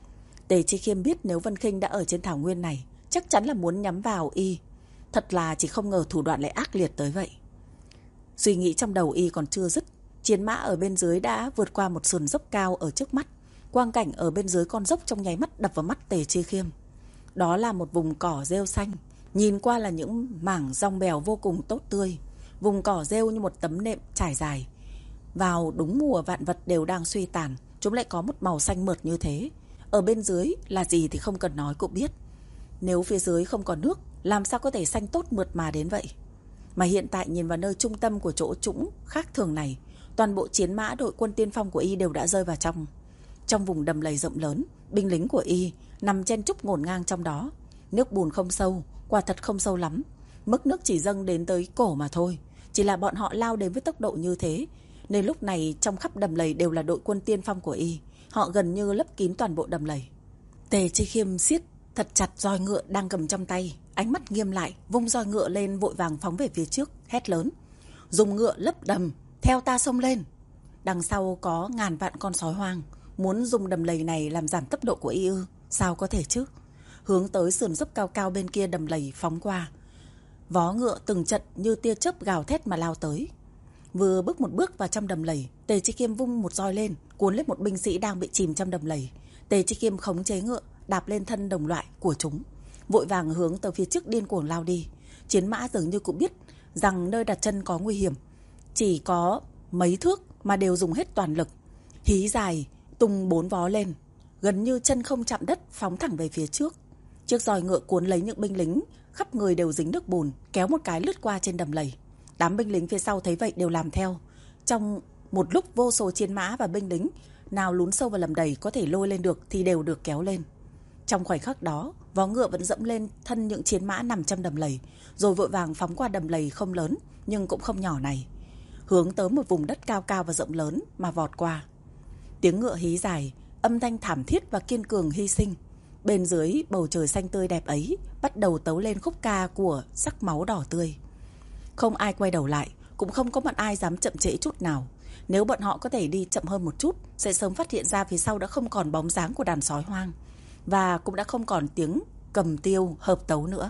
Tề Chi Khiêm biết nếu Vân Khinh đã ở trên thảo nguyên này, chắc chắn là muốn nhắm vào y. Thật là chỉ không ngờ thủ đoạn lại ác liệt tới vậy. Suy nghĩ trong đầu y còn chưa dứt, chiến mã ở bên dưới đã vượt qua một sườn dốc cao ở trước mắt. Quang cảnh ở bên dưới con dốc trong nháy mắt đập vào mắt Tề Chi Khiêm. Đó là một vùng cỏ rêu xanh, nhìn qua là những mảng dong bèo vô cùng tốt tươi. Vùng cỏ rêu như một tấm nệm trải dài. Vào đúng mùa vạn vật đều đang suy tàn, chúng lại có một màu xanh mượt như thế. Ở bên dưới là gì thì không cần nói cũng biết. Nếu phía dưới không có nước, làm sao có thể xanh tốt mượt mà đến vậy? Mà hiện tại nhìn vào nơi trung tâm của chỗ trũng khác thường này, toàn bộ chiến mã đội quân tiên phong của y đều đã rơi vào trong. Trong vùng đầm lầy rộng lớn, binh lính của y nằm chen chúc ngổn ngang trong đó. Nước bùn không sâu, quả thật không sâu lắm. Mức nước chỉ dâng đến tới cổ mà thôi. Chỉ là bọn họ lao đến với tốc độ như thế, nên lúc này trong khắp đầm lầy đều là đội quân tiên phong của y. Họ gần như lấp kín toàn bộ đầm lầy. Tề Chi Khiêm siết thật chặt roi ngựa đang cầm trong tay, ánh mắt nghiêm lại, vung roi ngựa lên vội vàng phóng về phía trước, hét lớn: "Dùng ngựa lấp đầm, theo ta xông lên!" Đằng sau có ngàn vạn con sói hoang, muốn dùng đầm lầy này làm giảm tốc độ của y ư? Sao có thể chứ? Hướng tới sườn dốc cao cao bên kia đầm lầy phóng qua. Vó ngựa từng trận như tia chớp gào thét mà lao tới. Vừa bước một bước vào trong đầm lầy, Tề Chi Khiêm vung một roi lên, cuốn lên một binh sĩ đang bị chìm trong đầm lầy. Tề Chi Khiêm khống chế ngựa, đạp lên thân đồng loại của chúng, vội vàng hướng tới phía trước điên cuồng lao đi. Chiến mã dường như cũng biết rằng nơi đặt chân có nguy hiểm, chỉ có mấy thước mà đều dùng hết toàn lực, hí dài tung bốn vó lên, gần như chân không chạm đất phóng thẳng về phía trước. Chiếc roi ngựa cuốn lấy những binh lính khắp người đều dính nước bùn, kéo một cái lướt qua trên đầm lầy. Đám binh lính phía sau thấy vậy đều làm theo. Trong một lúc, vô số chiến mã và binh lính nào lún sâu vào lầm đầy có thể lôi lên được thì đều được kéo lên. Trong khoảnh khắc đó, vó ngựa vẫn dẫm lên thân những chiến mã nằm trong đầm lầy, rồi vội vàng phóng qua đầm lầy không lớn nhưng cũng không nhỏ này, hướng tới một vùng đất cao cao và rộng lớn mà vọt qua. Tiếng ngựa hí dài, âm thanh thảm thiết và kiên cường hy sinh. Bên dưới bầu trời xanh tươi đẹp ấy bắt đầu tấu lên khúc ca của sắc máu đỏ tươi. Không ai quay đầu lại, cũng không có một ai dám chậm trễ chút nào. Nếu bọn họ có thể đi chậm hơn một chút, sẽ sớm phát hiện ra phía sau đã không còn bóng dáng của đàn sói hoang, và cũng đã không còn tiếng cầm tiêu hợp tấu nữa.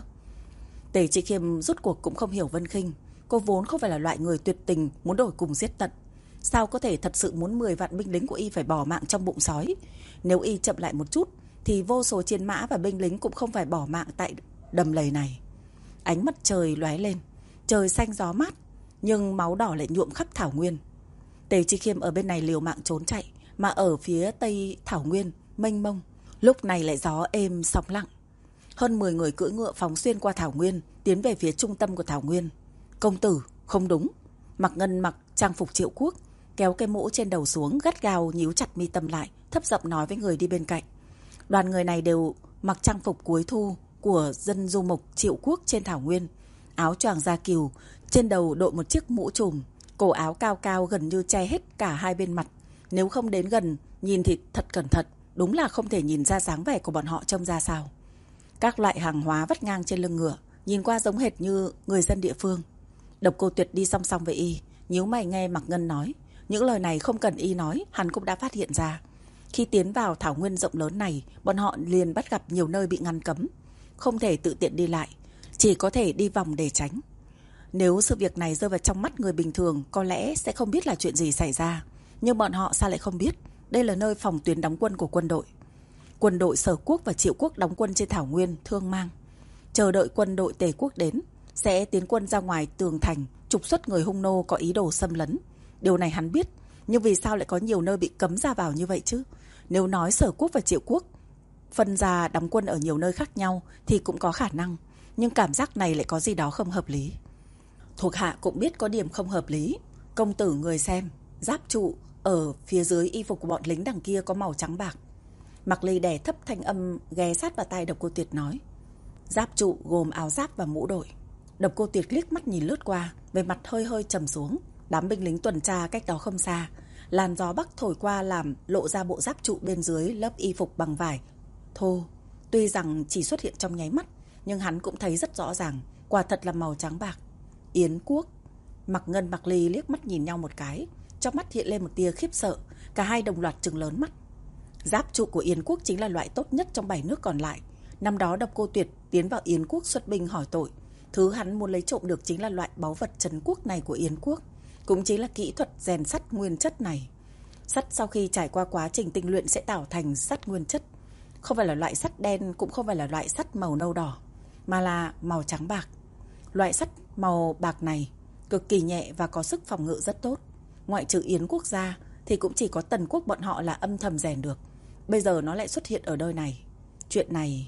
Tề Chi Khiêm rút cuộc cũng không hiểu Vân Khinh. Cô vốn không phải là loại người tuyệt tình muốn đổi cùng giết tận. Sao có thể thật sự muốn mười vạn binh lính của y phải bỏ mạng trong bụng sói? Nếu y chậm lại một chút thì vô số chiến mã và binh lính cũng không phải bỏ mạng tại đầm lầy này. Ánh mặt trời lóe lên, trời xanh gió mát, nhưng máu đỏ lại nhuộm khắp thảo nguyên. Tề Chi Khiêm ở bên này liều mạng trốn chạy, mà ở phía tây thảo nguyên mênh mông, lúc này lại gió êm sóng lặng. Hơn mười người cưỡi ngựa phóng xuyên qua thảo nguyên, tiến về phía trung tâm của thảo nguyên. Công tử, không đúng. Mạc Ngân mặc trang phục Triệu Quốc, kéo cái mũ trên đầu xuống, gắt gao nhíu chặt mi tâm lại, thấp giọng nói với người đi bên cạnh. Đoàn người này đều mặc trang phục cuối thu của dân du mục Triệu Quốc trên thảo nguyên, áo choàng da cừu, trên đầu đội một chiếc mũ trùm, cổ áo cao cao gần như che hết cả hai bên mặt. Nếu không đến gần nhìn thì thật cẩn thận, đúng là không thể nhìn ra dáng vẻ của bọn họ trông ra sao. Các loại hàng hóa vắt ngang trên lưng ngựa, nhìn qua giống hệt như người dân địa phương. Độc Cô Tuyệt đi song song với y, nhíu mày nghe Mạc Ngân nói. Những lời này không cần y nói, hắn cũng đã phát hiện ra. Khi tiến vào thảo nguyên rộng lớn này, bọn họ liền bắt gặp nhiều nơi bị ngăn cấm, không thể tự tiện đi lại, chỉ có thể đi vòng để tránh. Nếu sự việc này rơi vào trong mắt người bình thường, có lẽ sẽ không biết là chuyện gì xảy ra. Nhưng bọn họ sao lại không biết? Đây là nơi phòng tuyến đóng quân của quân đội. Quân đội Sở Quốc và Triệu Quốc đóng quân trên thảo nguyên Thương Mang, chờ đợi quân đội Tề Quốc đến, sẽ tiến quân ra ngoài tường thành, trục xuất người hung nô có ý đồ xâm lấn. Điều này hắn biết, nhưng vì sao lại có nhiều nơi bị cấm ra vào như vậy chứ? Nếu nói Sở Quốc và Triệu Quốc phân ra đóng quân ở nhiều nơi khác nhau thì cũng có khả năng, nhưng cảm giác này lại có gì đó không hợp lý. Thuộc hạ cũng biết có điểm không hợp lý. Công tử người xem, giáp trụ ở phía dưới y phục của bọn lính đằng kia có màu trắng bạc. Mạc Ly đè thấp thanh âm ghé sát vào tai Độc Cô Tuyệt nói. Giáp trụ gồm áo giáp và mũ đội. Độc Cô Tuyệt liếc mắt nhìn lướt qua, về mặt hơi hơi trầm xuống. Đám binh lính tuần tra cách đó không xa, làn gió bắc thổi qua làm lộ ra bộ giáp trụ bên dưới lớp y phục bằng vải thô. Tuy rằng chỉ xuất hiện trong nháy mắt, nhưng hắn cũng thấy rất rõ ràng, quả thật là màu trắng bạc. Yến Quốc. Mạc Ngân, Mạc Ly liếc mắt nhìn nhau một cái, trong mắt hiện lên một tia khiếp sợ. Cả hai đồng loạt trừng lớn mắt. Giáp trụ của Yến Quốc chính là loại tốt nhất trong bảy nước còn lại. Năm đó Độc Cô Tuyệt tiến vào Yến Quốc xuất binh hỏi tội, thứ hắn muốn lấy trộm được chính là loại báu vật trấn quốc này của Yến Quốc, cũng chính là kỹ thuật rèn sắt nguyên chất này. Sắt sau khi trải qua quá trình tinh luyện sẽ tạo thành sắt nguyên chất, không phải là loại sắt đen, cũng không phải là loại sắt màu nâu đỏ, mà là màu trắng bạc. Loại sắt màu bạc này cực kỳ nhẹ và có sức phòng ngự rất tốt. Ngoại trừ Yến Quốc ra thì cũng chỉ có Tần Quốc bọn họ là âm thầm rèn được. Bây giờ nó lại xuất hiện ở nơi này. Chuyện này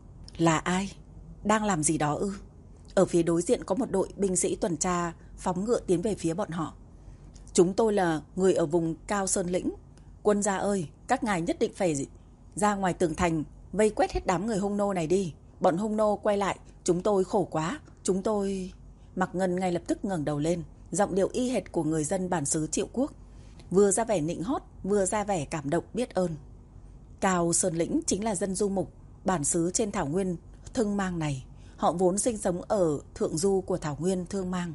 là ai? Đang làm gì đó ư? Ở phía đối diện có một đội binh sĩ tuần tra phóng ngựa tiến về phía bọn họ. Chúng tôi là người ở vùng Cao Sơn Lĩnh. Quân gia ơi, các ngài nhất định phải ra ngoài tường thành, vây quét hết đám người hung nô này đi. Bọn hung nô quay lại, chúng tôi khổ quá. Chúng tôi... Mạc Ngân ngay lập tức ngẩng đầu lên, giọng điệu y hệt của người dân bản xứ Triệu Quốc, vừa ra vẻ nịnh hót, vừa ra vẻ cảm động biết ơn. Cao Sơn Lĩnh chính là dân du mục bản xứ trên thảo nguyên Thương Mang này. Họ vốn sinh sống ở thượng du của thảo nguyên Thương Mang.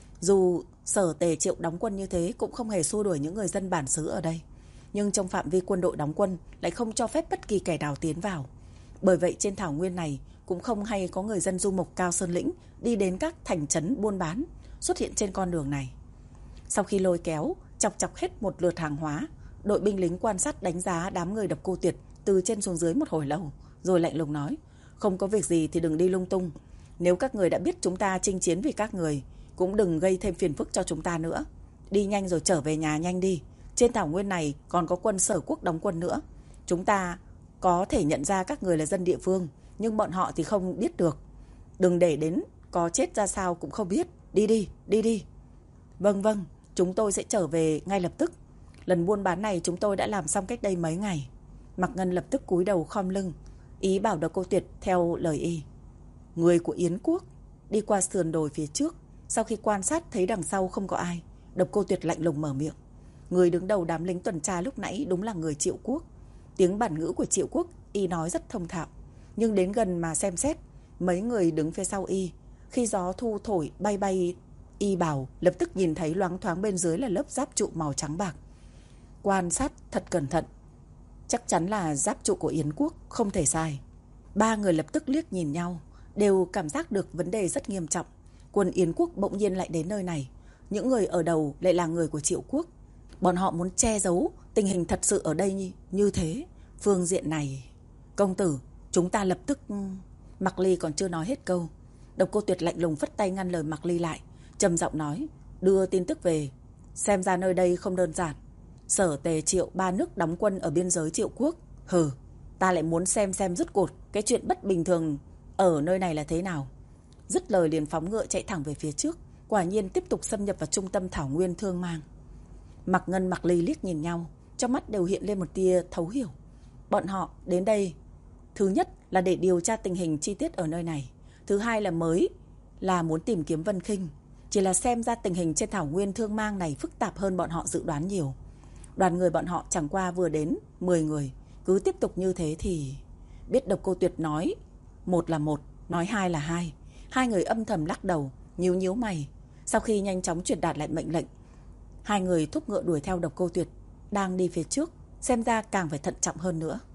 Dù Sở Tề Triệu đóng quân như thế cũng không hề xua đuổi những người dân bản xứ ở đây, nhưng trong phạm vi quân đội đóng quân lại không cho phép bất kỳ kẻ nào tiến vào. Bởi vậy trên thảo nguyên này cũng không hay có người dân du mục Cao Sơn Lĩnh đi đến các thành trấn buôn bán xuất hiện trên con đường này. Sau khi lôi kéo, chọc chọc hết một lượt hàng hóa, đội binh lính quan sát đánh giá đám người Độc Cô Tuyệt từ trên xuống dưới một hồi lâu, rồi lạnh lùng nói: không có việc gì thì đừng đi lung tung. Nếu các người đã biết chúng ta chinh chiến vì các người, cũng đừng gây thêm phiền phức cho chúng ta nữa. Đi nhanh rồi trở về nhà nhanh đi. Trên thảo nguyên này còn có quân Sở Quốc đóng quân nữa. Chúng ta có thể nhận ra các người là dân địa phương, nhưng bọn họ thì không biết được. Đừng để đến có chết ra sao cũng không biết. Đi đi, đi đi. Vâng vâng, chúng tôi sẽ trở về ngay lập tức. Lần buôn bán này chúng tôi đã làm xong cách đây mấy ngày. Mạc Ngân lập tức cúi đầu khom lưng, ý bảo Độc Cô Tuyệt theo lời y. Người của Yến quốc đi qua sườn đồi phía trước. Sau khi quan sát thấy đằng sau không có ai, Độc Cô Tuyệt lạnh lùng mở miệng. Người đứng đầu đám lính tuần tra lúc nãy đúng là người Triệu quốc. Tiếng bản ngữ của Triệu quốc y nói rất thông thạo, nhưng đến gần mà xem xét, mấy người đứng phía sau y, khi gió thu thổi bay bay y bào, lập tức nhìn thấy loáng thoáng bên dưới là lớp giáp trụ màu trắng bạc. Quan sát thật cẩn thận, chắc chắn là giáp trụ của Yến quốc, không thể sai. Ba người lập tức liếc nhìn nhau, đều cảm giác được vấn đề rất nghiêm trọng. Quân Yến quốc bỗng nhiên lại đến nơi này, những người ở đầu lại là người của Triệu quốc. Bọn họ muốn che giấu tình hình thật sự ở đây như thế. Phương diện này, công tử, chúng ta lập tức... Mạc Ly còn chưa nói hết câu, Độc Cô Tuyệt lạnh lùng phất tay ngăn lời Mạc Ly lại, trầm giọng nói: đưa tin tức về. Xem ra nơi đây không đơn giản. Sở Tề Triệu ba nước đóng quân ở biên giới Triệu quốc. Hừ, ta lại muốn xem xem rút cột cái chuyện bất bình thường ở nơi này là thế nào. Dứt lời liền phóng ngựa chạy thẳng về phía trước, quả nhiên tiếp tục xâm nhập vào trung tâm thảo nguyên Thương Mang. Mạc Ngân Mạc Ly liếc nhìn nhau, trong mắt đều hiện lên một tia thấu hiểu. Bọn họ đến đây, thứ nhất là để điều tra tình hình chi tiết ở nơi này, thứ hai là mới là muốn tìm kiếm Vân Khinh. Chỉ là xem ra tình hình trên thảo nguyên Thương Mang này phức tạp hơn bọn họ dự đoán nhiều. Đoàn người bọn họ chẳng qua vừa đến mười người, cứ tiếp tục như thế thì... Biết Độc Cô Tuyệt nói một là một, nói hai là hai. Hai người âm thầm lắc đầu, nhíu nhíu mày. Sau khi nhanh chóng truyền đạt lại mệnh lệnh, hai người thúc ngựa đuổi theo Độc Cô Tuyệt đang đi phía trước, xem ra càng phải thận trọng hơn nữa.